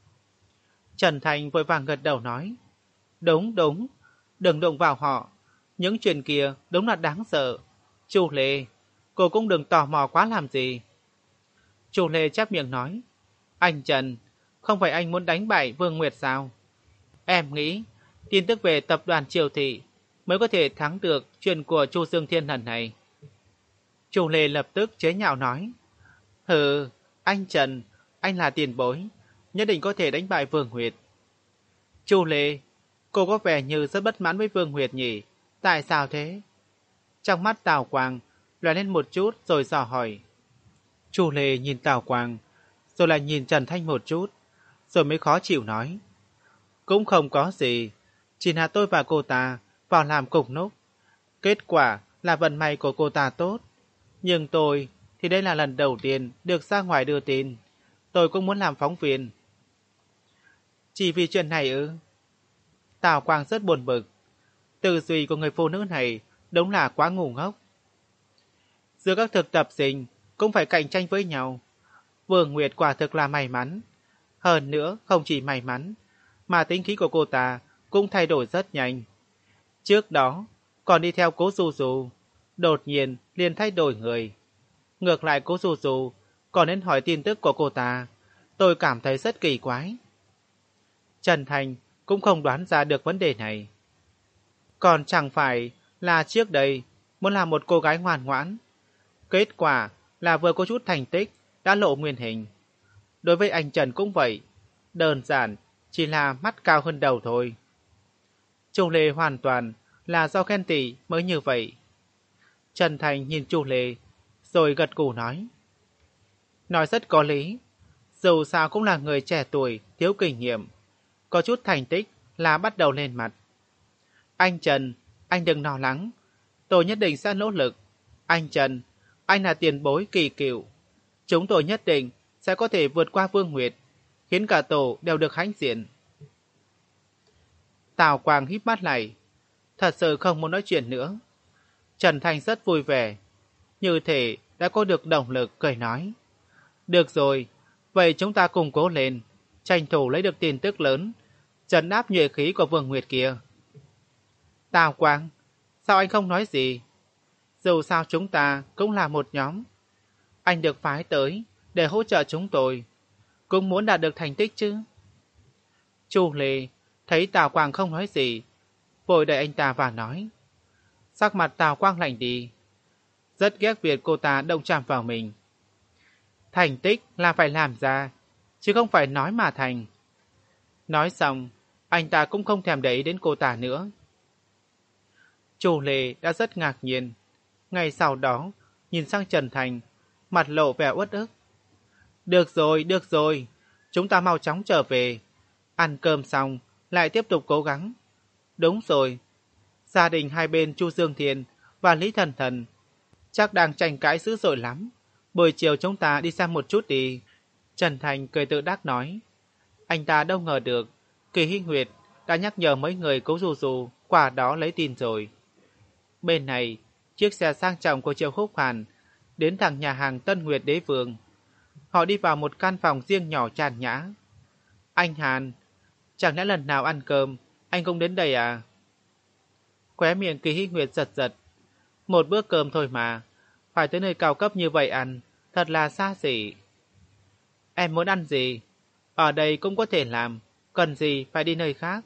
Trần Thành vội vàng gật đầu nói: "Đúng đúng, đừng động vào họ. Những chuyện kia đúng là đáng sợ. Chu Lê, cô cũng đừng tò mò quá làm gì." Chu Lê chép miệng nói: "Anh Trần, không phải anh muốn đánh bại Vương Nguyệt sao? Em nghĩ tin tức về tập đoàn Triều Thị mới có thể thắng được chuyện của Chu Dương Thiên lần này." Chu Lê lập tức chế nhạo nói: "Hừ, anh Trần, anh là tiền bối, nhất định có thể đánh bại Vương Nguyệt." "Chu Lê, cô có vẻ như rất bất mãn với Vương Nguyệt nhỉ? Tại sao thế?" Trong mắt Tào Quang lóe lên một chút rồi dò hỏi. Chu Lê nhìn Tào Quang, rồi lại nhìn Trần Thanh một chút, rồi mới khó chịu nói: "Cũng không có gì, chỉ là tôi và cô ta vào làm cùng lúc. Kết quả là vận may của cô ta tốt, nhưng tôi thì đây là lần đầu tiên được ra ngoài đưa tin. Tôi cũng muốn làm phóng viên." "Chỉ vì chuyện này ư?" Tào Quang rất buồn bực. Tư duy của người phụ nữ này đúng là quá ngu ngốc. Giữa các thực tập sinh cũng phải cạnh tranh với nhau. Vương Nguyệt quả thực là may mắn. Hơn nữa không chỉ may mắn, mà tính khí của cô ta cũng thay đổi rất nhanh. Trước đó còn đi theo Cố Du Du, đột nhiên liền thay đổi người. Ngược lại Cố Du Du còn đến hỏi tin tức của cô ta, tôi cảm thấy rất kỳ quái. Trần Thành cũng không đoán ra được vấn đề này. Còn chẳng phải là trước đây muốn làm một cô gái ngoan ngoãn. Kết quả là vừa có chút thành tích đã lộ nguyên hình. Đối với anh Trần cũng vậy, đơn giản chỉ là mắt cao hơn đầu thôi. Chu Lê hoàn toàn là do khen tị mới như vậy. Trần Thành nhìn Chu Lê rồi gật gù nói. Nói rất có lý, dù sao cũng là người trẻ tuổi, thiếu kinh nghiệm, có chút thành tích là bắt đầu lên mặt. Anh Trần, anh đừng lo lắng, tôi nhất định sẽ nỗ lực. Anh Trần, anh là tiền bối kỳ cựu, chúng tôi nhất định sẽ có thể vượt qua Vương Nguyệt, khiến cả tổ đều được hãnh diện. Tào Quang híp mắt lại, thật sự không muốn nói chuyện nữa. Trần Thành rất vui vẻ, như thể đã có được động lực, cười nói. Được rồi, vậy chúng ta cùng cố lên, tranh thủ lấy được tin tức lớn, trấn áp nhuệ khí của Vương Nguyệt kia. Tào Quang, sao anh không nói gì? Dù sao chúng ta cũng là một nhóm. Anh được phái tới để hỗ trợ chúng tôi, cũng muốn đạt được thành tích chứ. Chu Lê thấy Tào Quang không nói gì, vội đẩy anh ta và nói. Sắc mặt Tào Quang lạnh đi, rất ghét việc cô ta động chạm vào mình. Thành tích là phải làm ra, chứ không phải nói mà thành. Nói xong, anh ta cũng không thèm để ý đến cô ta nữa. Chu Lê đã rất ngạc nhiên. Ngay sau đó, nhìn sang Trần Thành, mặt lộ vẻ uất ức. Được rồi, được rồi, chúng ta mau chóng trở về. Ăn cơm xong, lại tiếp tục cố gắng. Đúng rồi, gia đình hai bên Chu Dương Thiên và Lý Thần Thần chắc đang tranh cãi dữ dội lắm. Buổi chiều chúng ta đi xem một chút đi. Trần Thành cười tự đắc nói. Anh ta đâu ngờ được, Kỳ Hinh Nguyệt đã nhắc nhở mấy người cố dù dù qua đó lấy tin rồi. Bên này, chiếc xe sang trọng của Triệu Húc Hàn đến thẳng nhà hàng Tân Nguyệt Đế Vương. Họ đi vào một căn phòng riêng nhỏ nhàn nhã. Anh Hàn, chẳng lẽ lần nào ăn cơm anh cũng đến đây à? Khóe miệng Kỳ Hinh Nguyệt giật giật. Một bữa cơm thôi mà, phải tới nơi cao cấp như vậy ăn, thật là xa xỉ. Em muốn ăn gì? Ở đây cũng có thể làm, cần gì phải đi nơi khác?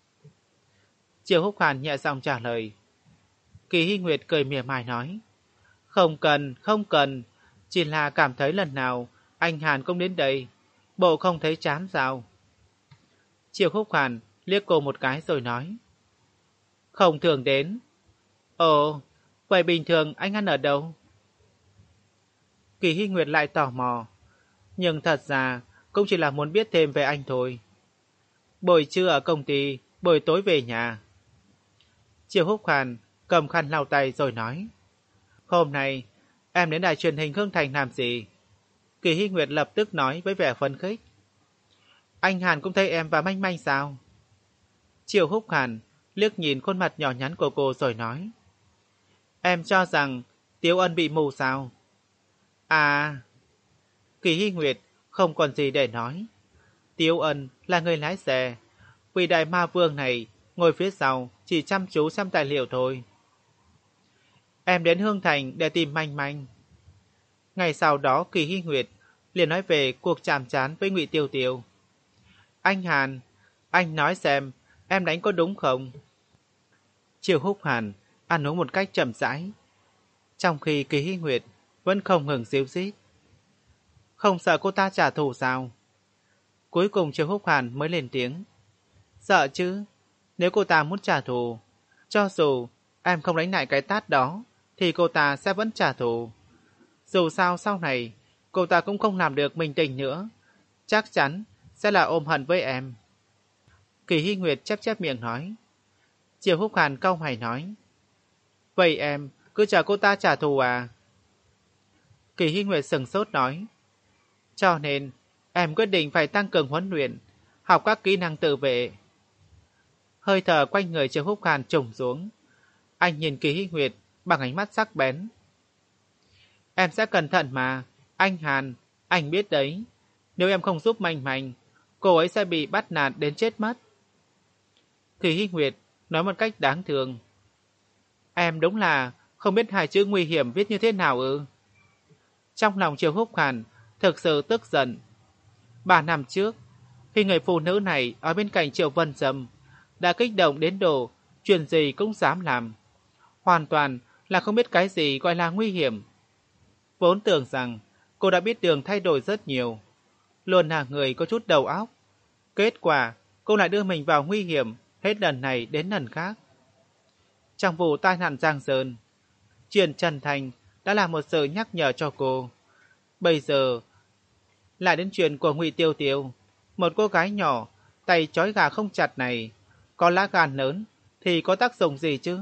Triệu Húc Hàn nhẹ giọng trả lời. Kỳ Hinh Nguyệt cười mỉa mai nói. Không cần, không cần, chỉ là cảm thấy lần nào anh Hàn cũng đến đây, bộ không thấy chán sao? Triệu Húc Hàn liếc cô một cái rồi nói. Không thường đến. Ồ, vậy bình thường anh ăn ở đâu? Kỳ Hinh Nguyệt lại tò mò, nhưng thật ra cũng chỉ là muốn biết thêm về anh thôi. Buổi trưa ở công ty, buổi tối về nhà. Triệu Húc Hàn cầm khăn lau tay rồi nói. Hôm nay em đến đài truyền hình Hương Thành làm gì? Kỳ Hinh Nguyệt lập tức nói với vẻ phấn khích. Anh Hàn cũng thấy em và Manh Manh sao? Triệu Húc Hàn liếc nhìn khuôn mặt nhỏ nhắn của cô rồi nói. Em cho rằng Tiếu Ân bị mù sao? À... Kỳ Hinh Nguyệt không còn gì để nói. Tiếu Ân là người lái xe, vì đại ma vương này ngồi phía sau chỉ chăm chú xem tài liệu thôi. Em đến Hương Thành để tìm Manh Manh. Ngày sau đó Kỳ Hinh Nguyệt liền nói về cuộc chạm trán với Ngụy Tiêu Tiêu. Anh Hàn, anh nói xem em đánh có đúng không? Triệu Húc Hàn ăn uống một cách chậm rãi, trong khi Kỳ Hinh Nguyệt vẫn không ngừng díu dít. Không sợ cô ta trả thù sao? Cuối cùng Triệu Húc Hàn mới lên tiếng. Sợ chứ, nếu cô ta muốn trả thù, cho dù em không đánh lại cái tát đó, thì cô ta sẽ vẫn trả thù. Dù sao sau này, cô ta cũng không làm được mình tình nữa, chắc chắn sẽ là ôm hận với em. Kỳ Hinh Nguyệt chép chép miệng nói. Triệu Húc Hàn cau mày nói. Vậy em cứ chờ cô ta trả thù à? Kỳ Hinh Nguyệt sừng sốt nói. Cho nên em quyết định phải tăng cường huấn luyện, học các kỹ năng tự vệ. Hơi thở quanh người Triệu Húc Hàn trùng xuống. Anh nhìn Kỳ Hinh Nguyệt bằng ánh mắt sắc bén. Em sẽ cẩn thận mà, anh Hàn, anh biết đấy. Nếu em không giúp Manh Manh, cô ấy sẽ bị bắt nạt đến chết mất. Kỳ Hinh Nguyệt nói một cách đáng thương. Em đúng là không biết hai chữ nguy hiểm viết như thế nào ư? Trong lòng Triệu Húc Hàn thực sự tức giận. Ba năm trước, khi người phụ nữ này ở bên cạnh Triệu Vân Dâm đã kích động đến độ chuyện gì cũng dám làm. Hoàn toàn là không biết cái gì gọi là nguy hiểm. Vốn tưởng rằng cô đã biết đường thay đổi rất nhiều, luôn là người có chút đầu óc. Kết quả, cô lại đưa mình vào nguy hiểm hết lần này đến lần khác. Trong vụ tai nạn Giang Sơn, chuyện Trần Thành đã là một sự nhắc nhở cho cô. Bây giờ, lại đến chuyện của Ngụy Tiêu Tiêu, một cô gái nhỏ, tay trói gà không chặt này, có lá gan lớn thì có tác dụng gì chứ?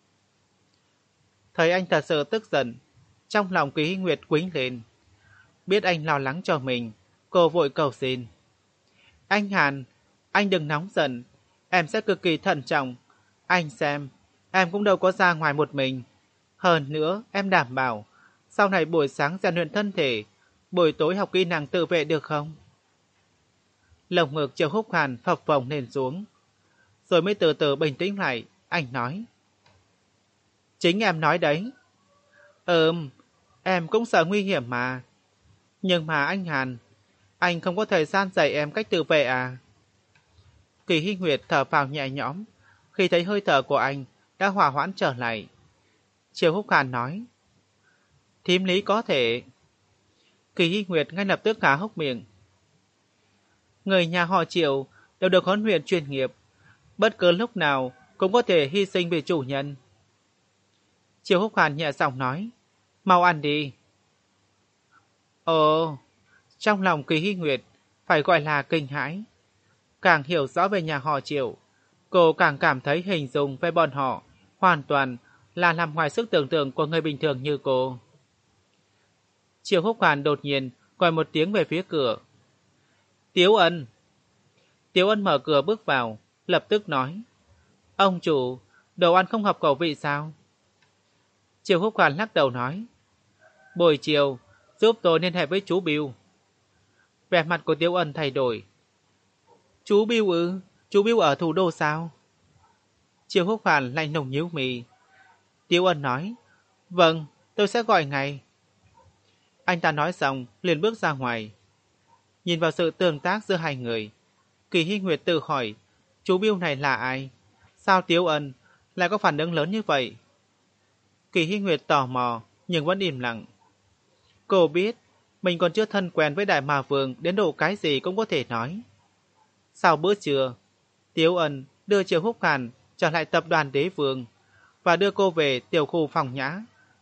Thấy anh thật sự tức giận, trong lòng Kỳ Hy Nguyệt quýnh lên. Biết anh lo lắng cho mình, cô vội cầu xin. Anh Hàn, anh đừng nóng giận, em sẽ cực kỳ thận trọng. Anh xem, em cũng đâu có ra ngoài một mình. Hơn nữa, em đảm bảo, sau này buổi sáng rèn luyện thân thể, buổi tối học kỹ năng tự vệ được không? Lồng ngực Triệu Húc Hàn phập phồng lên xuống, rồi mới từ từ bình tĩnh lại, anh nói. Chính em nói đấy. Ừm, em cũng sợ nguy hiểm mà. Nhưng mà anh Hàn, anh không có thời gian dạy em cách tự vệ à? Kỳ Hy Nguyệt thở phào nhẹ nhõm, khi thấy hơi thở của anh đã hòa hoãn trở lại. Triệu Húc Hàn nói. Thím Lý có thể. Kỳ Hy Nguyệt ngay lập tức há hốc miệng. Người nhà họ Triệu đều được huấn luyện chuyên nghiệp, bất cứ lúc nào cũng có thể hy sinh vì chủ nhân. Triệu Húc Hàn nhẹ giọng nói. Mau ăn đi. Ồ, trong lòng Kỳ Hy Nguyệt phải gọi là kinh hãi. Càng hiểu rõ về nhà họ Triệu, cô càng cảm thấy hình dung về bọn họ hoàn toàn là nằm ngoài sức tưởng tượng của người bình thường như cô. Triệu Húc Hàn đột nhiên gọi một tiếng về phía cửa. Tiếu Ân. Tiếu Ân mở cửa bước vào, lập tức nói. Ông chủ, đồ ăn không hợp khẩu vị sao? Triệu Húc Hàn lắc đầu nói. Buổi chiều, giúp tôi liên hệ với chú Bill. Vẻ mặt của Tiếu Ân thay đổi. Chú Bill ư? Chú Bill ở thủ đô sao? Triệu Húc Hàn lạnh lùng nhíu mày. Tiếu Ân nói. Vâng, tôi sẽ gọi ngay. Anh ta nói xong, liền bước ra ngoài. Nhìn vào sự tương tác giữa hai người, Kỳ Hy Nguyệt tự hỏi, chú Bill này là ai? Sao Tiếu Ân lại có phản ứng lớn như vậy? Kỳ Hy Nguyệt tò mò, nhưng vẫn im lặng. Cô biết, mình còn chưa thân quen với Đại Ma Vương đến độ cái gì cũng có thể nói. Sau bữa trưa, Tiếu Ân đưa Triệu Húc Hàn trở lại tập đoàn Đế Vương và đưa cô về tiểu khu phòng nhã.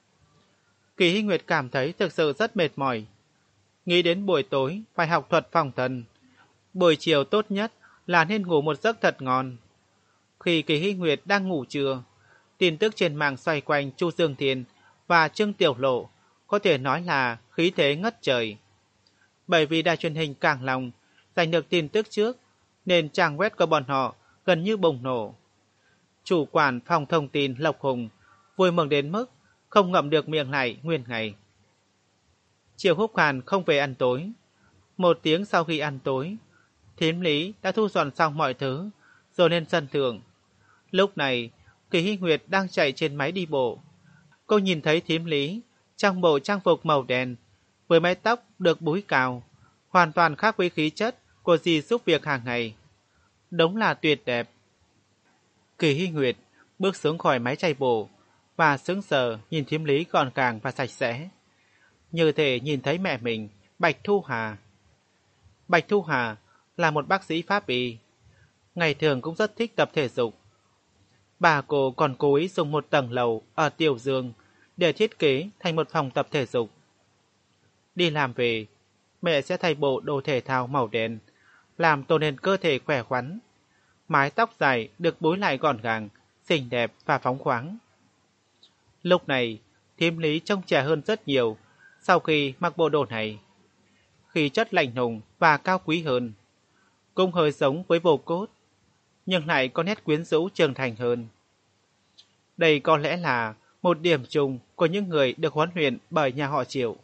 Kỳ Hy Nguyệt cảm thấy thực sự rất mệt mỏi. Nghĩ đến buổi tối phải học thuật phòng thân, buổi chiều tốt nhất là nên ngủ một giấc thật ngon. Khi Kỳ Hy Nguyệt đang ngủ trưa, tin tức trên mạng xoay quanh Chu Dương Thiên và Trương Tiểu Lộ có thể nói là khí thế ngất trời. Bởi vì đài truyền hình Cảng Long giành được tin tức trước, nên trang web của bọn họ gần như bùng nổ. Chủ quản phòng thông tin Lộc Hùng vui mừng đến mức không ngậm được miệng lại nguyên ngày. Triệu Húc Hàn không về ăn tối. Một tiếng sau khi ăn tối, Thím Lý đã thu dọn xong mọi thứ, rồi lên sân thượng. Lúc này, Kỳ Hy Nguyệt đang chạy trên máy đi bộ. Cô nhìn thấy Thím Lý trong bộ trang phục màu đen, với mái tóc được búi cao, hoàn toàn khác với khí chất của dì giúp việc hàng ngày. Đúng là tuyệt đẹp. Kỳ Hy Nguyệt bước xuống khỏi máy chạy bộ và sững sờ nhìn Thím Lý gọn gàng và sạch sẽ, như thể nhìn thấy mẹ mình, Bạch Thu Hà. Bạch Thu Hà là một bác sĩ pháp y, ngày thường cũng rất thích tập thể dục. Bà cô còn cố ý dùng một tầng lầu ở Tiểu Dương để thiết kế thành một phòng tập thể dục. Đi làm về, mẹ sẽ thay bộ đồ thể thao màu đen, làm tôn nên cơ thể khỏe khoắn. Mái tóc dài được búi lại gọn gàng, xinh đẹp và phóng khoáng. Lúc này, Thím Lý trông trẻ hơn rất nhiều sau khi mặc bộ đồ này. Khí chất lạnh lùng và cao quý hơn, cũng hơi giống với Vô Cốt, nhưng lại có nét quyến rũ trưởng thành hơn. Đây có lẽ là một điểm chung của những người được huấn luyện bởi nhà họ Triệu.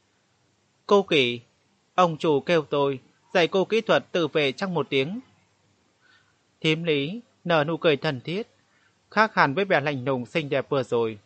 Cô Kỳ, ông chủ kêu tôi dạy cô kỹ thuật tự vệ trong một tiếng. Thím Lý nở nụ cười thân thiết, khác hẳn với vẻ lạnh lùng xinh đẹp vừa rồi.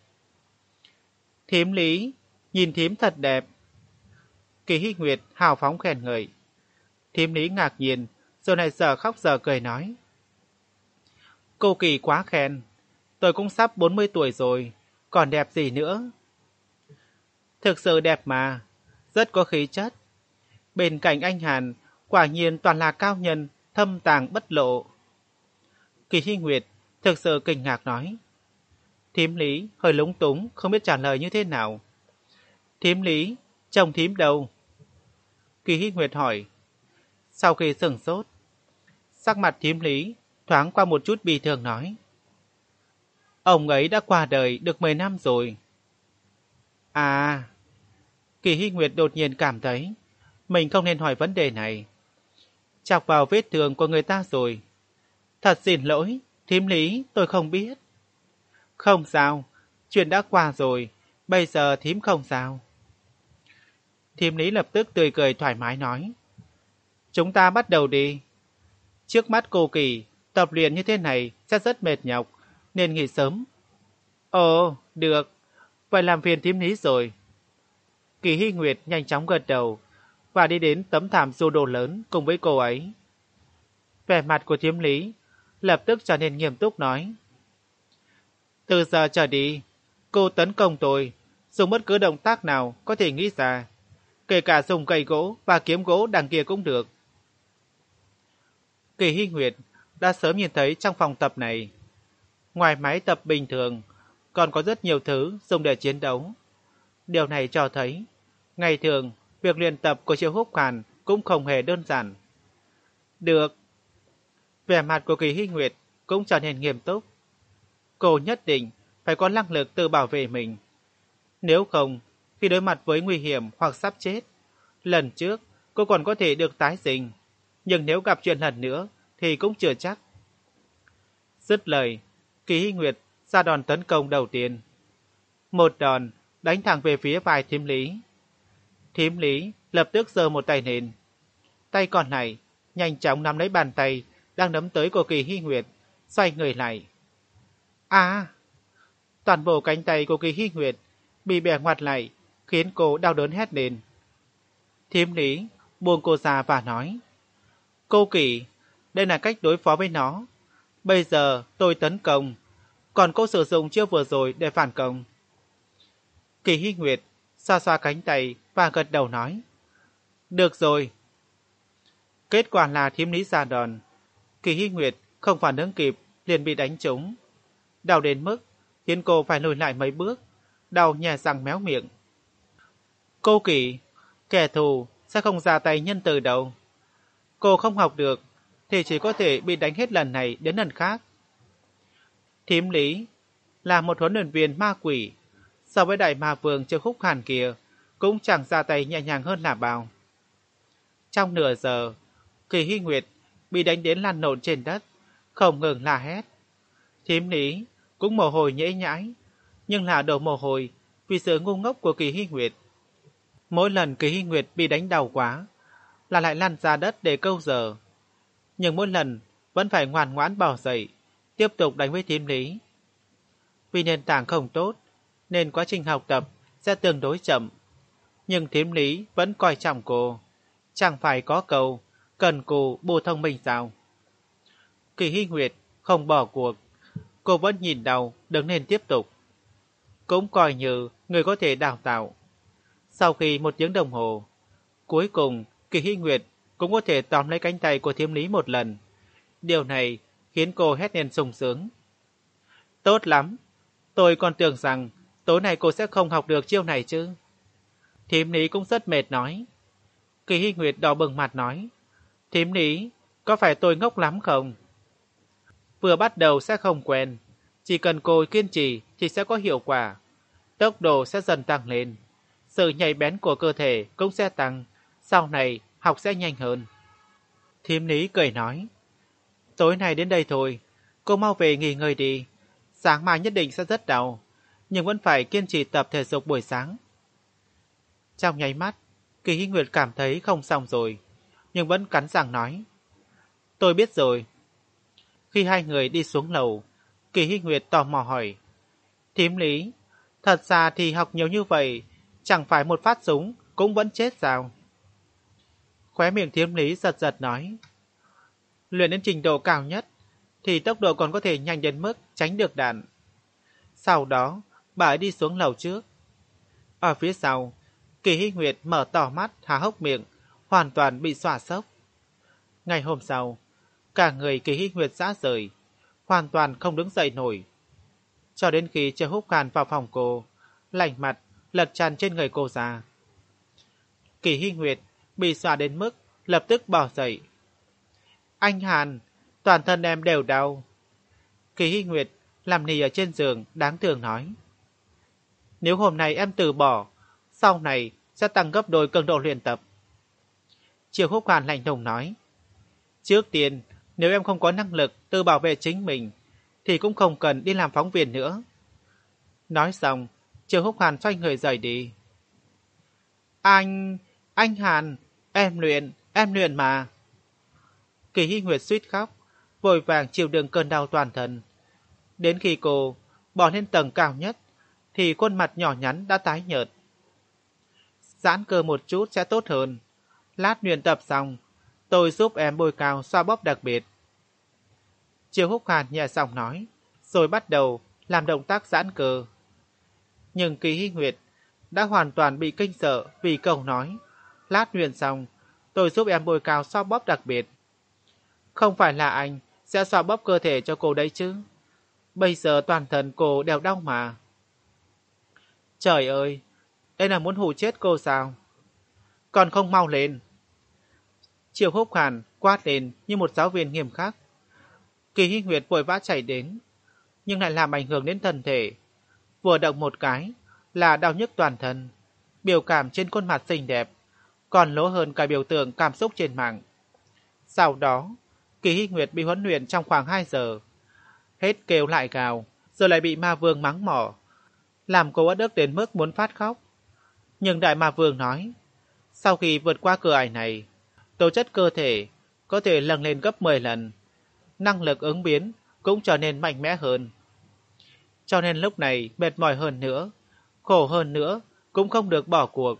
Thím Lý, nhìn thím thật đẹp. Kỳ Hy Nguyệt hào phóng khen ngợi. Thím Lý ngạc nhiên, rồi lại giờ khóc giờ cười nói. Cô Kỳ quá khen. Tôi cũng sắp bốn mươi tuổi rồi, còn đẹp gì nữa. Thực sự đẹp mà, rất có khí chất. Bên cạnh anh Hàn, quả nhiên toàn là cao nhân, thâm tàng bất lộ. Kỳ Hy Nguyệt thực sự kinh ngạc nói. Thím Lý hơi lúng túng, không biết trả lời như thế nào. Thím Lý, chồng thím đâu? Kỳ Hy Nguyệt hỏi. Sau khi sửng sốt, sắc mặt thím Lý thoáng qua một chút bi thường nói. Ông ấy đã qua đời được mười năm rồi. À, Kỳ Hy Nguyệt đột nhiên cảm thấy mình không nên hỏi vấn đề này. Chọc vào vết thương của người ta rồi. Thật xin lỗi, thím Lý, tôi không biết. Không sao, chuyện đã qua rồi, bây giờ thím không sao. Thím Lý lập tức tươi cười thoải mái nói. Chúng ta bắt đầu đi. Trước mắt cô Kỳ, tập luyện như thế này sẽ rất mệt nhọc, nên nghỉ sớm. Ồ, được, vậy làm phiền thím Lý rồi. Kỳ Hy Nguyệt nhanh chóng gật đầu và đi đến tấm thảm judo lớn cùng với cô ấy. Vẻ mặt của thím Lý lập tức trở nên nghiêm túc nói. Từ giờ trở đi, cô tấn công tôi, dùng bất cứ động tác nào có thể nghĩ ra, kể cả dùng cây gỗ và kiếm gỗ đằng kia cũng được. Kỳ Hy Nguyệt đã sớm nhìn thấy trong phòng tập này, ngoài máy tập bình thường, còn có rất nhiều thứ dùng để chiến đấu. Điều này cho thấy, ngày thường, việc luyện tập của Triệu Húc Hàn cũng không hề đơn giản. Được. Vẻ mặt của Kỳ Hy Nguyệt cũng trở nên nghiêm túc. Cô nhất định phải có năng lực tự bảo vệ mình. Nếu không, khi đối mặt với nguy hiểm hoặc sắp chết, lần trước cô còn có thể được tái sinh, nhưng nếu gặp chuyện lần nữa thì cũng chưa chắc. Dứt lời, Kỳ Hy Nguyệt ra đòn tấn công đầu tiên. Một đòn đánh thẳng về phía vai thím Lý. Thím Lý lập tức giơ một tay lên. Tay còn lại nhanh chóng nắm lấy bàn tay đang nắm tới của Kỳ Hy Nguyệt, xoay người lại. À! Toàn bộ cánh tay của Kỳ Hy Nguyệt bị bẻ ngoặt lại, khiến cô đau đớn hét lên. Thím Lý buông cô ra và nói. Cô Kỳ, đây là cách đối phó với nó. Bây giờ tôi tấn công, còn cô sử dụng chiêu vừa rồi để phản công. Kỳ Hy Nguyệt xoa xoa cánh tay và gật đầu nói. Được rồi. Kết quả là thím Lý ra đòn. Kỳ Hy Nguyệt không phản ứng kịp liền bị đánh trúng. Đau đến mức khiến cô phải lùi lại mấy bước, đau nhè răng méo miệng. Cô Kỳ, kẻ thù sẽ không ra tay nhân từ đâu. Cô không học được thì chỉ có thể bị đánh hết lần này đến lần khác. Thím Lý là một huấn luyện viên ma quỷ, so với đại ma vương Triệu Húc Hàn kia cũng chẳng ra tay nhẹ nhàng hơn là bao. Trong nửa giờ, Kỳ Hy Nguyệt bị đánh đến lăn lộn trên đất, không ngừng la hét. Thím Lý cũng mồ hôi nhễ nhãi, nhưng là đổ mồ hôi vì sự ngu ngốc của Kỳ Hy Nguyệt. Mỗi lần Kỳ Hy Nguyệt bị đánh đau quá, là lại lăn ra đất để câu giờ. Nhưng mỗi lần vẫn phải ngoan ngoãn bỏ dậy, tiếp tục đánh với thím Lý. Vì nền tảng không tốt, nên quá trình học tập sẽ tương đối chậm. Nhưng thím Lý vẫn coi trọng cô. Chẳng phải có câu, cần cù bù thông minh sao? Kỳ Hy Nguyệt không bỏ cuộc. Cô vẫn nhìn đầu, đứng lên tiếp tục. Cũng coi như người có thể đào tạo. Sau khi một tiếng đồng hồ, cuối cùng Kỳ Hy Nguyệt cũng có thể tóm lấy cánh tay của thím Lý một lần. Điều này khiến cô hét lên sung sướng. Tốt lắm, tôi còn tưởng rằng tối nay cô sẽ không học được chiêu này chứ. Thím Lý cũng rất mệt nói. Kỳ Hy Nguyệt đỏ bừng mặt nói. Thím Lý, có phải tôi ngốc lắm không? Vừa bắt đầu sẽ không quen, chỉ cần cô kiên trì thì sẽ có hiệu quả. Tốc độ sẽ dần tăng lên, sự nhạy bén của cơ thể cũng sẽ tăng, sau này học sẽ nhanh hơn. Thím Lý cười nói. Tối nay đến đây thôi, cô mau về nghỉ ngơi đi. Sáng mai nhất định sẽ rất đau, nhưng vẫn phải kiên trì tập thể dục buổi sáng. Trong nháy mắt, Kỳ Hy Nguyệt cảm thấy không xong rồi, nhưng vẫn cắn răng nói. Tôi biết rồi. Khi hai người đi xuống lầu, Kỳ Hy Nguyệt tò mò hỏi. Thím Lý, thật ra thì học nhiều như vậy, chẳng phải một phát súng cũng vẫn chết sao? Khóe miệng thím Lý giật giật nói. Luyện đến trình độ cao nhất, thì tốc độ còn có thể nhanh đến mức tránh được đạn. Sau đó, bà ấy đi xuống lầu trước. Ở phía sau, Kỳ Hy Nguyệt mở to mắt, há hốc miệng, hoàn toàn bị dọa sốc. Ngày hôm sau, cả người Kỳ Hy Nguyệt rã rời, hoàn toàn không đứng dậy nổi. Cho đến khi Triệu Húc Hàn vào phòng cô, lạnh mặt lật tràn trên người cô ra. Kỳ Hy Nguyệt bị dọa đến mức lập tức bỏ dậy. Anh Hàn, toàn thân em đều đau. Kỳ Hy Nguyệt làm nì ở trên giường đáng thương nói. Nếu hôm nay em từ bỏ, sau này sẽ tăng gấp đôi cường độ luyện tập. Triệu Húc Hàn lạnh lùng nói. Trước tiên, nếu em không có năng lực tự bảo vệ chính mình, thì cũng không cần đi làm phóng viên nữa. Nói xong, Triệu Húc Hàn xoay người rời đi. Anh, anh Hàn, em luyện, em luyện mà. Kỳ Hy Nguyệt suýt khóc, vội vàng chịu đựng cơn đau toàn thân. Đến khi cô bỏ lên tầng cao nhất, thì khuôn mặt nhỏ nhắn đã tái nhợt. Giãn cơ một chút sẽ tốt hơn. Lát luyện tập xong, tôi giúp em bôi cao xoa bóp đặc biệt. Triệu Húc Hàn nhẹ giọng nói, rồi bắt đầu làm động tác giãn cơ. Nhưng Kỳ Hy Nguyệt đã hoàn toàn bị kinh sợ vì câu nói, lát luyện xong, tôi giúp em bôi cao xoa bóp đặc biệt. Không phải là anh sẽ xoa bóp cơ thể cho cô đấy chứ. Bây giờ toàn thân cô đều đau mà. Trời ơi, đây là muốn hù chết cô sao? Còn không mau lên. Triệu Húc Hàn quát lên như một giáo viên nghiêm khắc. Kỳ Hy Nguyệt vội vã chạy đến, nhưng lại làm ảnh hưởng đến thân thể. Vừa động một cái là đau nhức toàn thân, biểu cảm trên khuôn mặt xinh đẹp, còn lố hơn cả biểu tượng cảm xúc trên mạng. Sau đó, Kỳ Hy Nguyệt bị huấn luyện trong khoảng hai giờ. Hết kêu lại gào, rồi lại bị ma vương mắng mỏ, làm cô uất ức đến mức muốn phát khóc. Nhưng đại ma vương nói, sau khi vượt qua cửa ải này, tố chất cơ thể có thể nâng lên gấp mười lần, năng lực ứng biến cũng trở nên mạnh mẽ hơn. Cho nên lúc này mệt mỏi hơn nữa, khổ hơn nữa, cũng không được bỏ cuộc.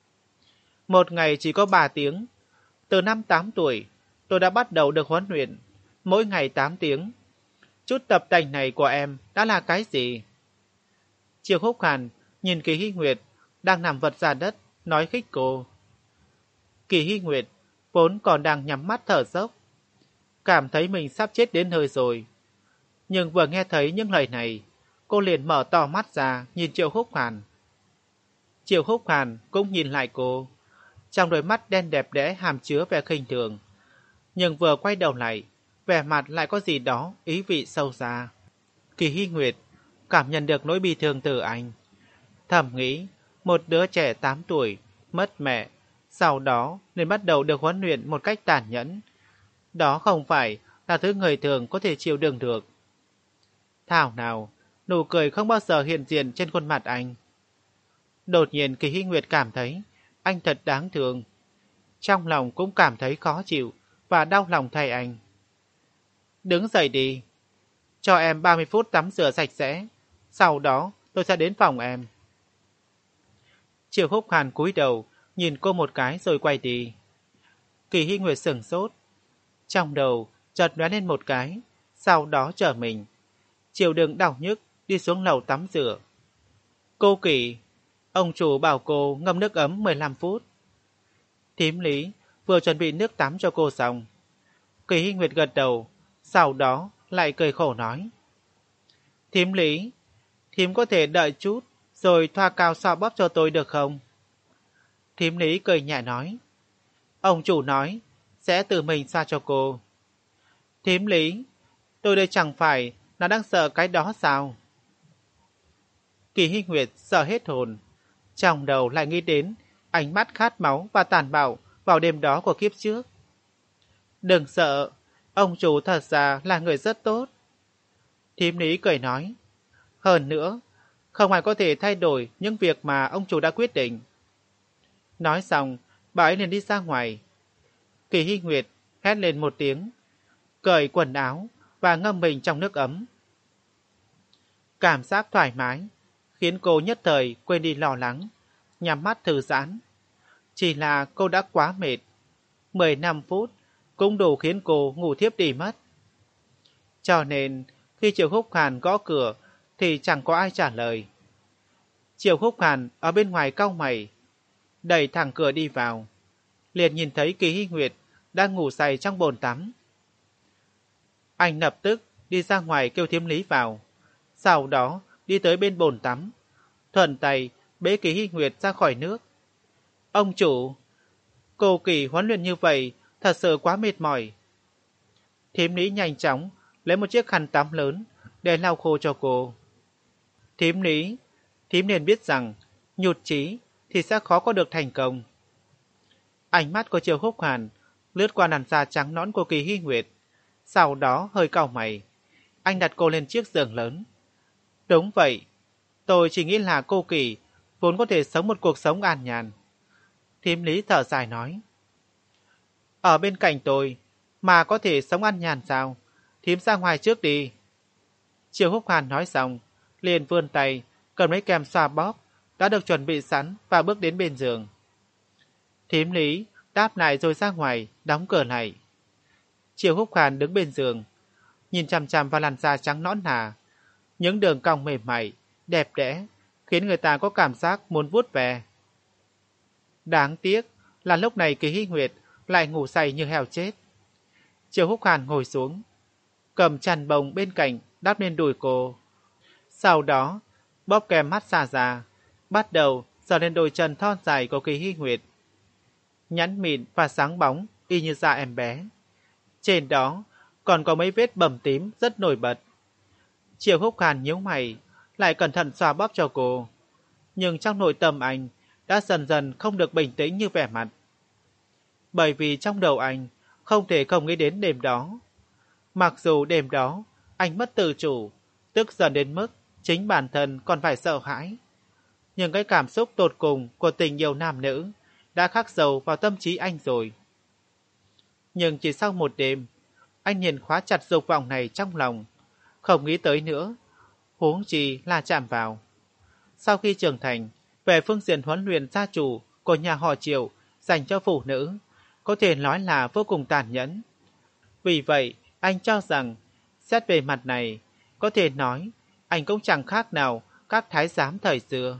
Một ngày chỉ có ba tiếng. Từ năm tám tuổi, tôi đã bắt đầu được huấn luyện, mỗi ngày tám tiếng. Chút tập tành này của em đã là cái gì? Triệu Húc Hàn nhìn Kỳ Hy Nguyệt đang nằm vật ra đất, nói khích cô. Kỳ Hy Nguyệt vốn còn đang nhắm mắt thở dốc, cảm thấy mình sắp chết đến nơi rồi. Nhưng vừa nghe thấy những lời này, cô liền mở to mắt ra nhìn Triệu Húc Hàn. Triệu Húc Hàn cũng nhìn lại cô, trong đôi mắt đen đẹp đẽ hàm chứa vẻ khinh thường. Nhưng vừa quay đầu lại, vẻ mặt lại có gì đó ý vị sâu xa. Kỳ Hy Nguyệt cảm nhận được nỗi bi thương từ anh. Thầm nghĩ, một đứa trẻ tám tuổi, mất mẹ, sau đó nên bắt đầu được huấn luyện một cách tàn nhẫn. Đó không phải là thứ người thường có thể chịu đựng được. Thảo nào, nụ cười không bao giờ hiện diện trên khuôn mặt anh. Đột nhiên Kỳ Hy Nguyệt cảm thấy anh thật đáng thương. Trong lòng cũng cảm thấy khó chịu và đau lòng thay anh. Đứng dậy đi. Cho em ba mươi phút tắm rửa sạch sẽ. Sau đó tôi sẽ đến phòng em. Triệu Húc Hàn cúi đầu nhìn cô một cái rồi quay đi. Kỳ Hy Nguyệt sửng sốt. Trong đầu chợt lóe lên một cái, sau đó trở mình, chịu đựng đau nhức đi xuống lầu tắm rửa. Cô Kỳ, ông chủ bảo cô ngâm nước ấm mười lăm phút. Thím Lý vừa chuẩn bị nước tắm cho cô xong. Kỳ Hy Nguyệt gật đầu, sau đó lại cười khổ nói. Thím Lý, thím có thể đợi chút rồi thoa cao xoa bóp cho tôi được không? Thím Lý cười nhẹ nói. Ông chủ nói sẽ tự mình xoa cho cô. Thím Lý, tôi đây chẳng phải là đang sợ cái đó sao? Kỳ Hy Nguyệt sợ hết hồn, trong đầu lại nghĩ đến ánh mắt khát máu và tàn bạo vào đêm đó của kiếp trước. Đừng sợ, ông chủ thật ra là người rất tốt. Thím Lý cười nói. Hơn nữa, không ai có thể thay đổi những việc mà ông chủ đã quyết định. Nói xong, bà ấy liền đi ra ngoài. Kỳ Hy Nguyệt hét lên một tiếng, cởi quần áo và ngâm mình trong nước ấm. Cảm giác thoải mái khiến cô nhất thời quên đi lo lắng, nhắm mắt thư giãn. Chỉ là cô đã quá mệt. mười lăm phút cũng đủ khiến cô ngủ thiếp đi mất. Cho nên, khi Triệu Húc Hàn gõ cửa thì chẳng có ai trả lời. Triệu Húc Hàn ở bên ngoài cau mày, đẩy thẳng cửa đi vào. Liền nhìn thấy Kỳ Hy Nguyệt đang ngủ say trong bồn tắm. Anh lập tức đi ra ngoài kêu Thiếm Lý vào. Sau đó đi tới bên bồn tắm, thuận tay bế Kỳ Hy Nguyệt ra khỏi nước. Ông chủ, cô Kỳ huấn luyện như vậy thật sự quá mệt mỏi. Thiếm Lý nhanh chóng lấy một chiếc khăn tắm lớn để lau khô cho cô. Thiếm Lý, Thiếm nên biết rằng nhụt chí thì sẽ khó có được thành công. Ánh mắt của Triệu Húc Hàn lướt qua làn da trắng nõn của Kỳ Hy Nguyệt, sau đó hơi cau mày. Anh đặt cô lên chiếc giường lớn. Đúng vậy, tôi chỉ nghĩ là cô Kỳ vốn có thể sống một cuộc sống an nhàn. Thiếm Lý thở dài nói. Ở bên cạnh tôi mà có thể sống an nhàn sao? Thiếm ra ngoài trước đi. Triệu Húc Hàn nói xong, liền vươn tay cầm lấy kem xoa bóp đã được chuẩn bị sẵn và bước đến bên giường. Thiếm Lý đáp lại rồi ra ngoài, đóng cửa lại. Triệu Húc Hàn đứng bên giường, nhìn chằm chằm vào làn da trắng nõn nà, những đường cong mềm mại, đẹp đẽ, khiến người ta có cảm giác muốn vuốt ve. Đáng tiếc là lúc này Kỳ Hy Nguyệt lại ngủ say như heo chết. Triệu Húc Hàn ngồi xuống, cầm chăn bông bên cạnh đắp lên đùi cô. Sau đó bóp kem massage ra, bắt đầu sờ lên đôi chân thon dài của Kỳ Hy Nguyệt. Nhẵn mịn và sáng bóng y như da em bé. Trên đó còn có mấy vết bầm tím rất nổi bật. Triệu Húc Hàn nhíu mày, lại cẩn thận xoa bóp cho cô. Nhưng trong nội tâm anh đã dần dần không được bình tĩnh như vẻ mặt. Bởi vì trong đầu anh không thể không nghĩ đến đêm đó. Mặc dù đêm đó anh mất tự chủ, tức giận đến mức chính bản thân còn phải sợ hãi. Nhưng cái cảm xúc tột cùng của tình yêu nam nữ đã khắc sâu vào tâm trí anh rồi. Nhưng chỉ sau một đêm, anh liền khóa chặt dục vọng này trong lòng, không nghĩ tới nữa, huống chi là chạm vào. Sau khi trưởng thành, về phương diện huấn luyện gia chủ của nhà họ Triệu dành cho phụ nữ, có thể nói là vô cùng tàn nhẫn. Vì vậy, anh cho rằng, xét về mặt này, có thể nói, anh cũng chẳng khác nào các thái giám thời xưa.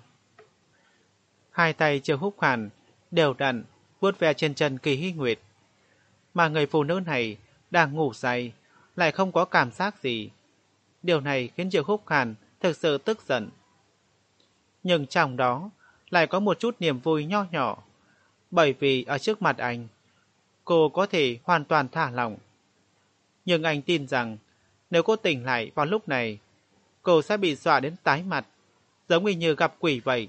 Hai tay Triệu Húc Hàn đều đặn vuốt ve trên chân Kỳ Hy Nguyệt, mà người phụ nữ này đang ngủ say, lại không có cảm giác gì. Điều này khiến Triệu Húc Hàn thực sự tức giận. Nhưng trong đó lại có một chút niềm vui nho nhỏ, bởi vì ở trước mặt anh, cô có thể hoàn toàn thả lỏng. Nhưng anh tin rằng nếu cô tỉnh lại vào lúc này, cô sẽ bị dọa đến tái mặt, giống như gặp quỷ vậy.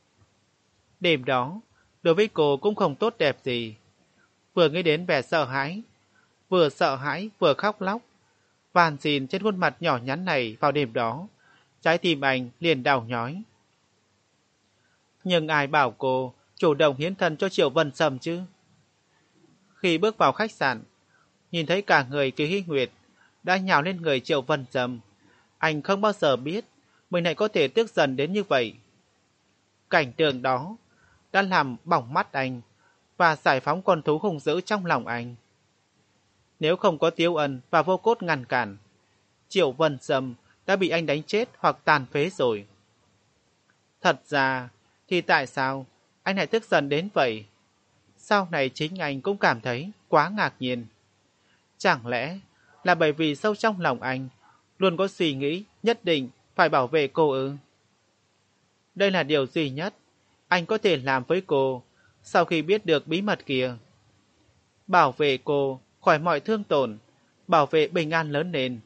Đêm đó, đối với cô cũng không tốt đẹp gì. Vừa nghĩ đến vẻ sợ hãi, vừa sợ hãi vừa khóc lóc, van xin trên khuôn mặt nhỏ nhắn này vào đêm đó, trái tim anh liền đau nhói. Nhưng ai bảo cô chủ động hiến thân cho Triệu Vân Sâm chứ? Khi bước vào khách sạn, nhìn thấy cả người Kỳ Hy Nguyệt đã nhào lên người Triệu Vân Sâm, anh không bao giờ biết mình lại có thể tức giận đến như vậy. Cảnh tượng đó đã làm bỏng mắt anh và giải phóng con thú hung dữ trong lòng anh. Nếu không có Tiếu Ân và Vô Cốt ngăn cản, Triệu Vân Sâm đã bị anh đánh chết hoặc tàn phế rồi. Thật ra thì tại sao anh lại tức giận đến vậy? Sau này chính anh cũng cảm thấy quá ngạc nhiên. Chẳng lẽ là bởi vì sâu trong lòng anh luôn có suy nghĩ nhất định phải bảo vệ cô ư? Đây là điều duy nhất anh có thể làm với cô sau khi biết được bí mật kia. Bảo vệ cô khỏi mọi thương tổn, bảo vệ bình an lớn lên.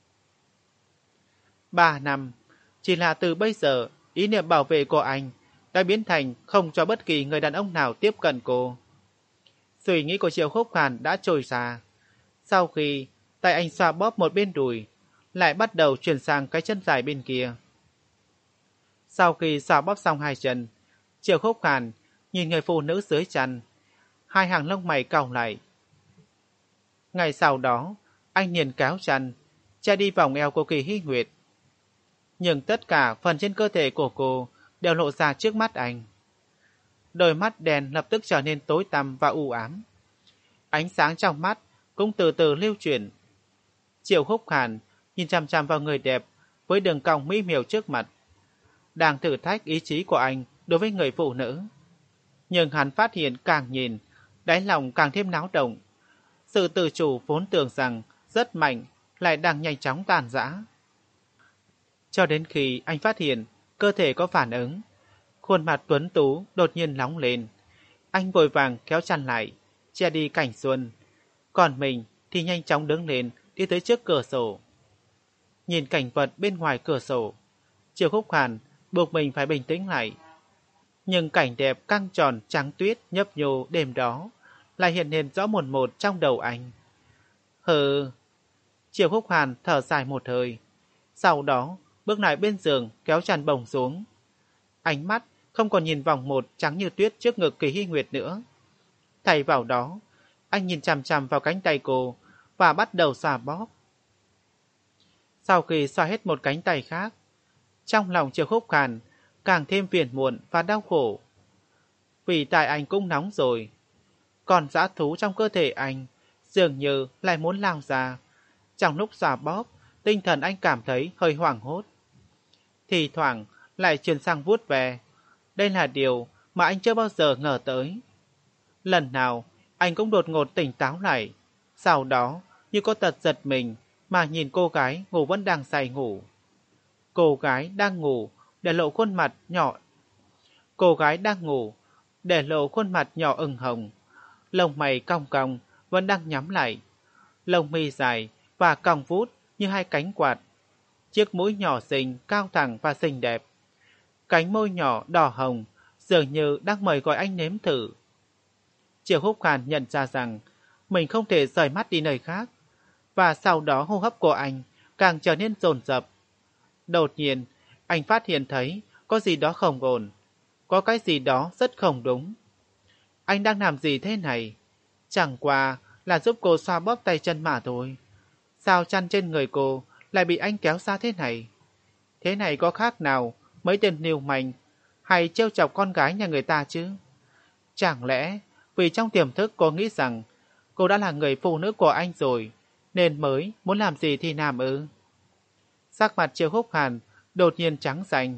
Ba năm, chỉ là từ bây giờ ý niệm bảo vệ của anh đã biến thành không cho bất kỳ người đàn ông nào tiếp cận cô. Suy nghĩ của Triệu Húc Hàn đã trôi ra. Sau khi tay anh xoa bóp một bên đùi, lại bắt đầu chuyển sang cái chân dài bên kia. Sau khi xoa bóp xong hai chân, Triệu Húc Hàn nhìn người phụ nữ dưới chân, hai hàng lông mày cau lại. Ngày sau đó, anh liền kéo chân, che đi vòng eo của Kỳ Hy Nguyệt. Nhưng tất cả phần trên cơ thể của cô đều lộ ra trước mắt anh. Đôi mắt đen lập tức trở nên tối tăm và u ám. Ánh sáng trong mắt cũng từ từ lưu chuyển. Triệu Húc Hàn nhìn chằm chằm vào người đẹp với đường cong mỹ miều trước mặt, đang thử thách ý chí của anh đối với người phụ nữ. Nhưng hắn phát hiện càng nhìn, đáy lòng càng thêm náo động. Sự tự chủ vốn tưởng rằng rất mạnh lại đang nhanh chóng tàn rã. Cho đến khi anh phát hiện cơ thể có phản ứng, khuôn mặt tuấn tú đột nhiên nóng lên. Anh vội vàng kéo chăn lại, che đi cảnh xuân. Còn mình thì nhanh chóng đứng lên, đi tới trước cửa sổ. Nhìn cảnh vật bên ngoài cửa sổ, Triệu Khúc Hàn buộc mình phải bình tĩnh lại. Nhưng cảnh đẹp căng tròn trắng tuyết nhấp nhô đêm đó lại hiện lên rõ một một trong đầu anh. Hừ. Triệu Khúc Hàn thở dài một hơi, sau đó bước lại bên giường kéo chăn bồng xuống. Ánh mắt không còn nhìn vòng một trắng như tuyết trước ngực Kỳ Hy Nguyệt nữa. Thay vào đó, anh nhìn chằm chằm vào cánh tay cô và bắt đầu xoa bóp. Sau khi xoa hết một cánh tay khác, trong lòng Triệu Khúc Hàn càng thêm phiền muộn và đau khổ. Vì tại anh cũng nóng rồi, còn dã thú trong cơ thể anh dường như lại muốn lao ra. Trong lúc xoa bóp, tinh thần anh cảm thấy hơi hoảng hốt. Thì thoảng lại chuyển sang vuốt ve. Đây là điều mà anh chưa bao giờ ngờ tới. Lần nào anh cũng đột ngột tỉnh táo lại, sau đó như có tật giật mình mà nhìn cô gái ngủ vẫn đang say ngủ. Cô gái đang ngủ để lộ khuôn mặt nhỏ. Cô gái đang ngủ để lộ khuôn mặt nhỏ ửng hồng, lông mày cong cong vẫn đang nhắm lại, lông mi dài và cong vút như hai cánh quạt, chiếc mũi nhỏ xinh cao thẳng và xinh đẹp, cánh môi nhỏ đỏ hồng dường như đang mời gọi anh nếm thử. Triệu Khúc Hàn nhận ra rằng mình không thể rời mắt đi nơi khác, và sau đó hô hấp của anh càng trở nên dồn dập. Đột nhiên, anh phát hiện thấy có gì đó không ổn, có cái gì đó rất không đúng. Anh đang làm gì thế này? Chẳng qua là giúp cô xoa bóp tay chân mà thôi. Sao chăn trên người cô lại bị anh kéo ra thế này? Thế này có khác nào mấy tên lưu manh hay trêu chọc con gái nhà người ta chứ? Chẳng lẽ vì trong tiềm thức cô nghĩ rằng cô đã là người phụ nữ của anh rồi, nên mới muốn làm gì thì làm ư? Sắc mặt Triệu Khúc Hàn đột nhiên trắng xanh.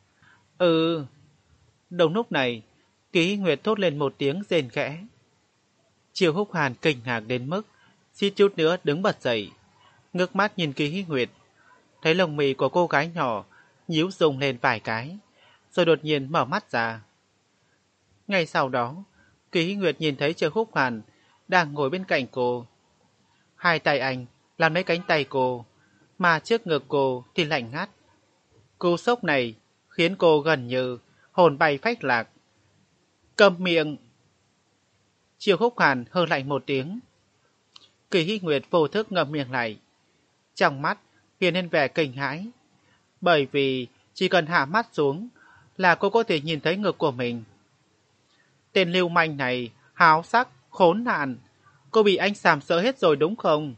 Ừ. Đúng lúc này, Kỳ Hy Nguyệt thốt lên một tiếng rên khẽ. Triệu Khúc Hàn kinh ngạc đến mức suýt chút nữa đứng bật dậy, ngước mắt nhìn Kỳ Hy Nguyệt, thấy lông mì của cô gái nhỏ nhíu rung lên vài cái, rồi đột nhiên mở mắt ra. Ngay sau đó, Kỳ Hy Nguyệt nhìn thấy Triệu Khúc Hàn đang ngồi bên cạnh cô. Hai tay anh làm lấy cánh tay cô, mà trước ngực cô thì lạnh ngắt. Cú sốc này khiến cô gần như hồn bay phách lạc. Câm miệng! Triệu Khúc Hàn hừ lạnh một tiếng. Kỳ Hy Nguyệt vô thức ngậm miệng lại, trong mắt hiện lên vẻ kinh hãi, bởi vì chỉ cần hạ mắt xuống là cô có thể nhìn thấy ngực của mình. Tên lưu manh này háo sắc, khốn nạn, cô bị anh sàm sỡ hết rồi đúng không?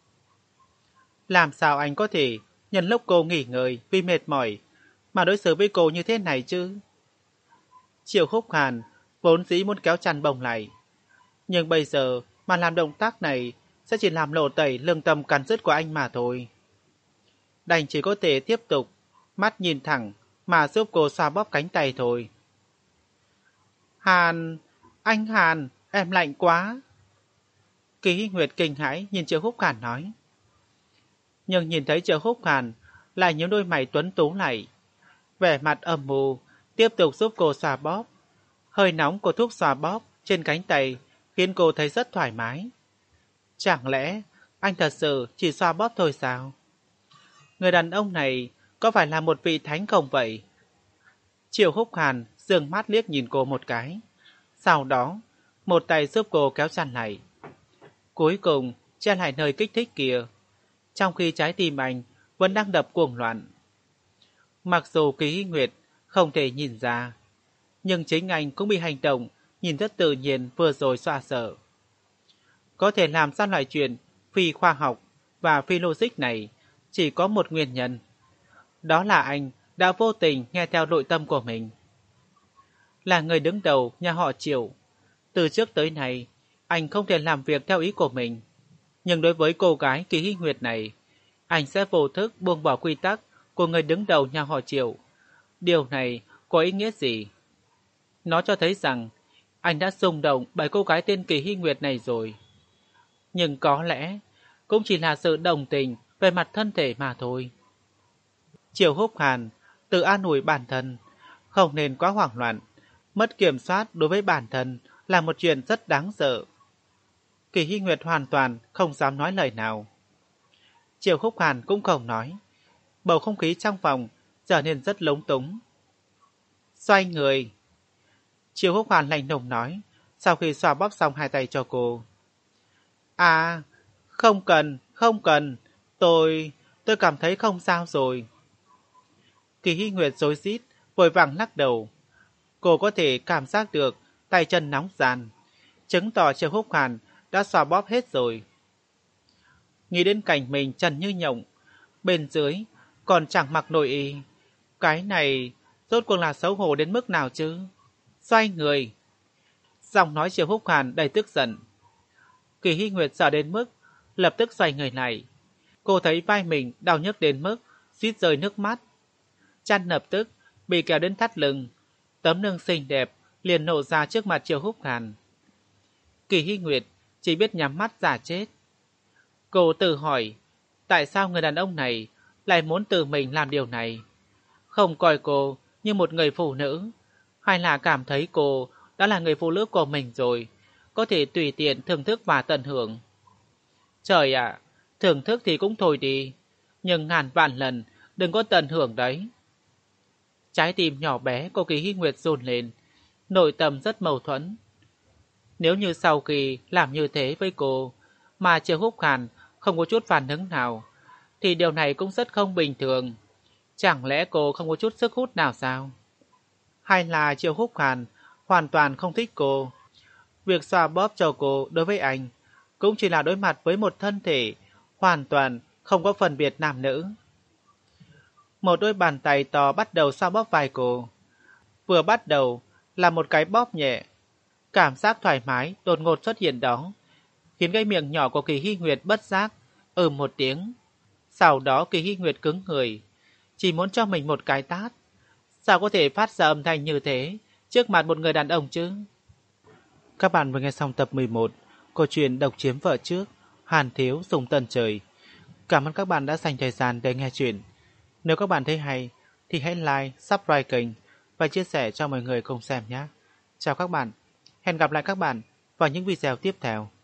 Làm sao anh có thể nhân lúc cô nghỉ ngơi vì mệt mỏi mà đối xử với cô như thế này chứ? Triệu Khúc Hàn vốn dĩ muốn kéo chăn bồng lại, nhưng bây giờ mà làm động tác này sẽ chỉ làm lộ tẩy lương tâm cắn rứt của anh mà thôi. Đành chỉ có thể tiếp tục mắt nhìn thẳng mà giúp cô xoa bóp cánh tay thôi. Hàn, anh Hàn, em lạnh quá. Kỳ Hy Nguyệt kinh hãi nhìn Triệu Khúc Hàn nói. Nhưng nhìn thấy Triệu Khúc Hàn lại nhíu đôi mày tuấn tú lại, vẻ mặt âm mưu, tiếp tục giúp cô xoa bóp. Hơi nóng của thuốc xoa bóp trên cánh tay khiến cô thấy rất thoải mái. Chẳng lẽ anh thật sự chỉ xoa bóp thôi sao? Người đàn ông này có phải là một vị thánh không vậy? Triệu Khúc Hàn dường mắt liếc nhìn cô một cái, sau đó một tay giúp cô kéo chăn lại, cuối cùng che lại nơi kích thích kia, trong khi trái tim anh vẫn đang đập cuồng loạn. Mặc dù Kỳ Hy Nguyệt không thể nhìn ra, nhưng chính anh cũng bị hành động nhìn rất tự nhiên vừa rồi dọa sợ. Có thể làm ra loại chuyện phi khoa học và phi logic này chỉ có một nguyên nhân, đó là anh đã vô tình nghe theo nội tâm của mình. Là người đứng đầu nhà họ Triệu, từ trước tới nay anh không thể làm việc theo ý của mình, nhưng đối với cô gái Kỳ Hy Nguyệt này, anh sẽ vô thức buông bỏ quy tắc của người đứng đầu nhà họ Triệu. Điều này có ý nghĩa gì? Nó cho thấy rằng anh đã xung động bởi cô gái tên Kỳ Hy Nguyệt này rồi. Nhưng có lẽ cũng chỉ là sự đồng tình về mặt thân thể mà thôi. Triệu Húc Hàn tự an ủi bản thân, không nên quá hoảng loạn. Mất kiểm soát đối với bản thân là một chuyện rất đáng sợ. Kỳ Hy Nguyệt hoàn toàn không dám nói lời nào. Triệu Húc Hàn cũng không nói. Bầu không khí trong phòng trở nên rất lúng túng. Xoay người. Triệu Húc Hàn lạnh lùng nói, sau khi xoa bóp xong hai tay cho cô. À, không cần, không cần. Tôi, tôi cảm thấy không sao rồi. Kỳ Hy Nguyệt rối rít, vội vàng lắc đầu. Cô có thể cảm giác được tay chân nóng ràn, chứng tỏ Triệu Húc Hàn đã xoa bóp hết rồi. Nghĩ đến cảnh mình trần như nhộng, bên dưới còn chẳng mặc nội y. Cái này rốt cuộc là xấu hổ đến mức nào chứ? Xoay người. Giọng nói Triệu Húc Hàn đầy tức giận. Kỳ Hy Nguyệt sợ đến mức lập tức xoay người lại. Cô thấy vai mình đau nhức đến mức suýt rơi nước mắt. Chăn lập tức bị kéo đến thắt lưng. Tấm lưng xinh đẹp liền nổ ra trước mặt Triệu Húc Hàn. Kỳ Hy Nguyệt chỉ biết nhắm mắt giả chết. Cô tự hỏi, tại sao người đàn ông này lại muốn tự mình làm điều này? Không coi cô như một người phụ nữ, hay là cảm thấy cô đã là người phụ nữ của mình rồi, có thể tùy tiện thưởng thức và tận hưởng. Trời ạ, thưởng thức thì cũng thôi đi, nhưng ngàn vạn lần đừng có tận hưởng đấy. Trái tim nhỏ bé của Kỳ Hy Nguyệt run lên, nội tâm rất mâu thuẫn. Nếu như sau khi làm như thế với cô mà Triệu Húc Hàn không có chút phản ứng nào, thì điều này cũng rất không bình thường. Chẳng lẽ cô không có chút sức hút nào sao? Hay là Triệu Húc Hàn hoàn toàn không thích cô? Việc xoa bóp cho cô đối với anh cũng chỉ là đối mặt với một thân thể hoàn toàn không có phân biệt nam nữ. Một đôi bàn tay to bắt đầu xoa bóp vai cô. Vừa bắt đầu là một cái bóp nhẹ. Cảm giác thoải mái đột ngột xuất hiện đó, khiến cái miệng nhỏ của Kỳ Hy Nguyệt bất giác ừ một tiếng. Sau đó Kỳ Hy Nguyệt cứng người, chỉ muốn cho mình một cái tát. Sao có thể phát ra âm thanh như thế trước mặt một người đàn ông chứ? Các bạn vừa nghe xong tập mười một câu chuyện Độc Chiếm Vợ Trước, Hàn Thiếu Dùng Tần Trời. Cảm ơn các bạn đã dành thời gian để nghe chuyện. Nếu các bạn thấy hay thì hãy like, subscribe kênh và chia sẻ cho mọi người cùng xem nhé. Chào các bạn, hẹn gặp lại các bạn vào những video tiếp theo.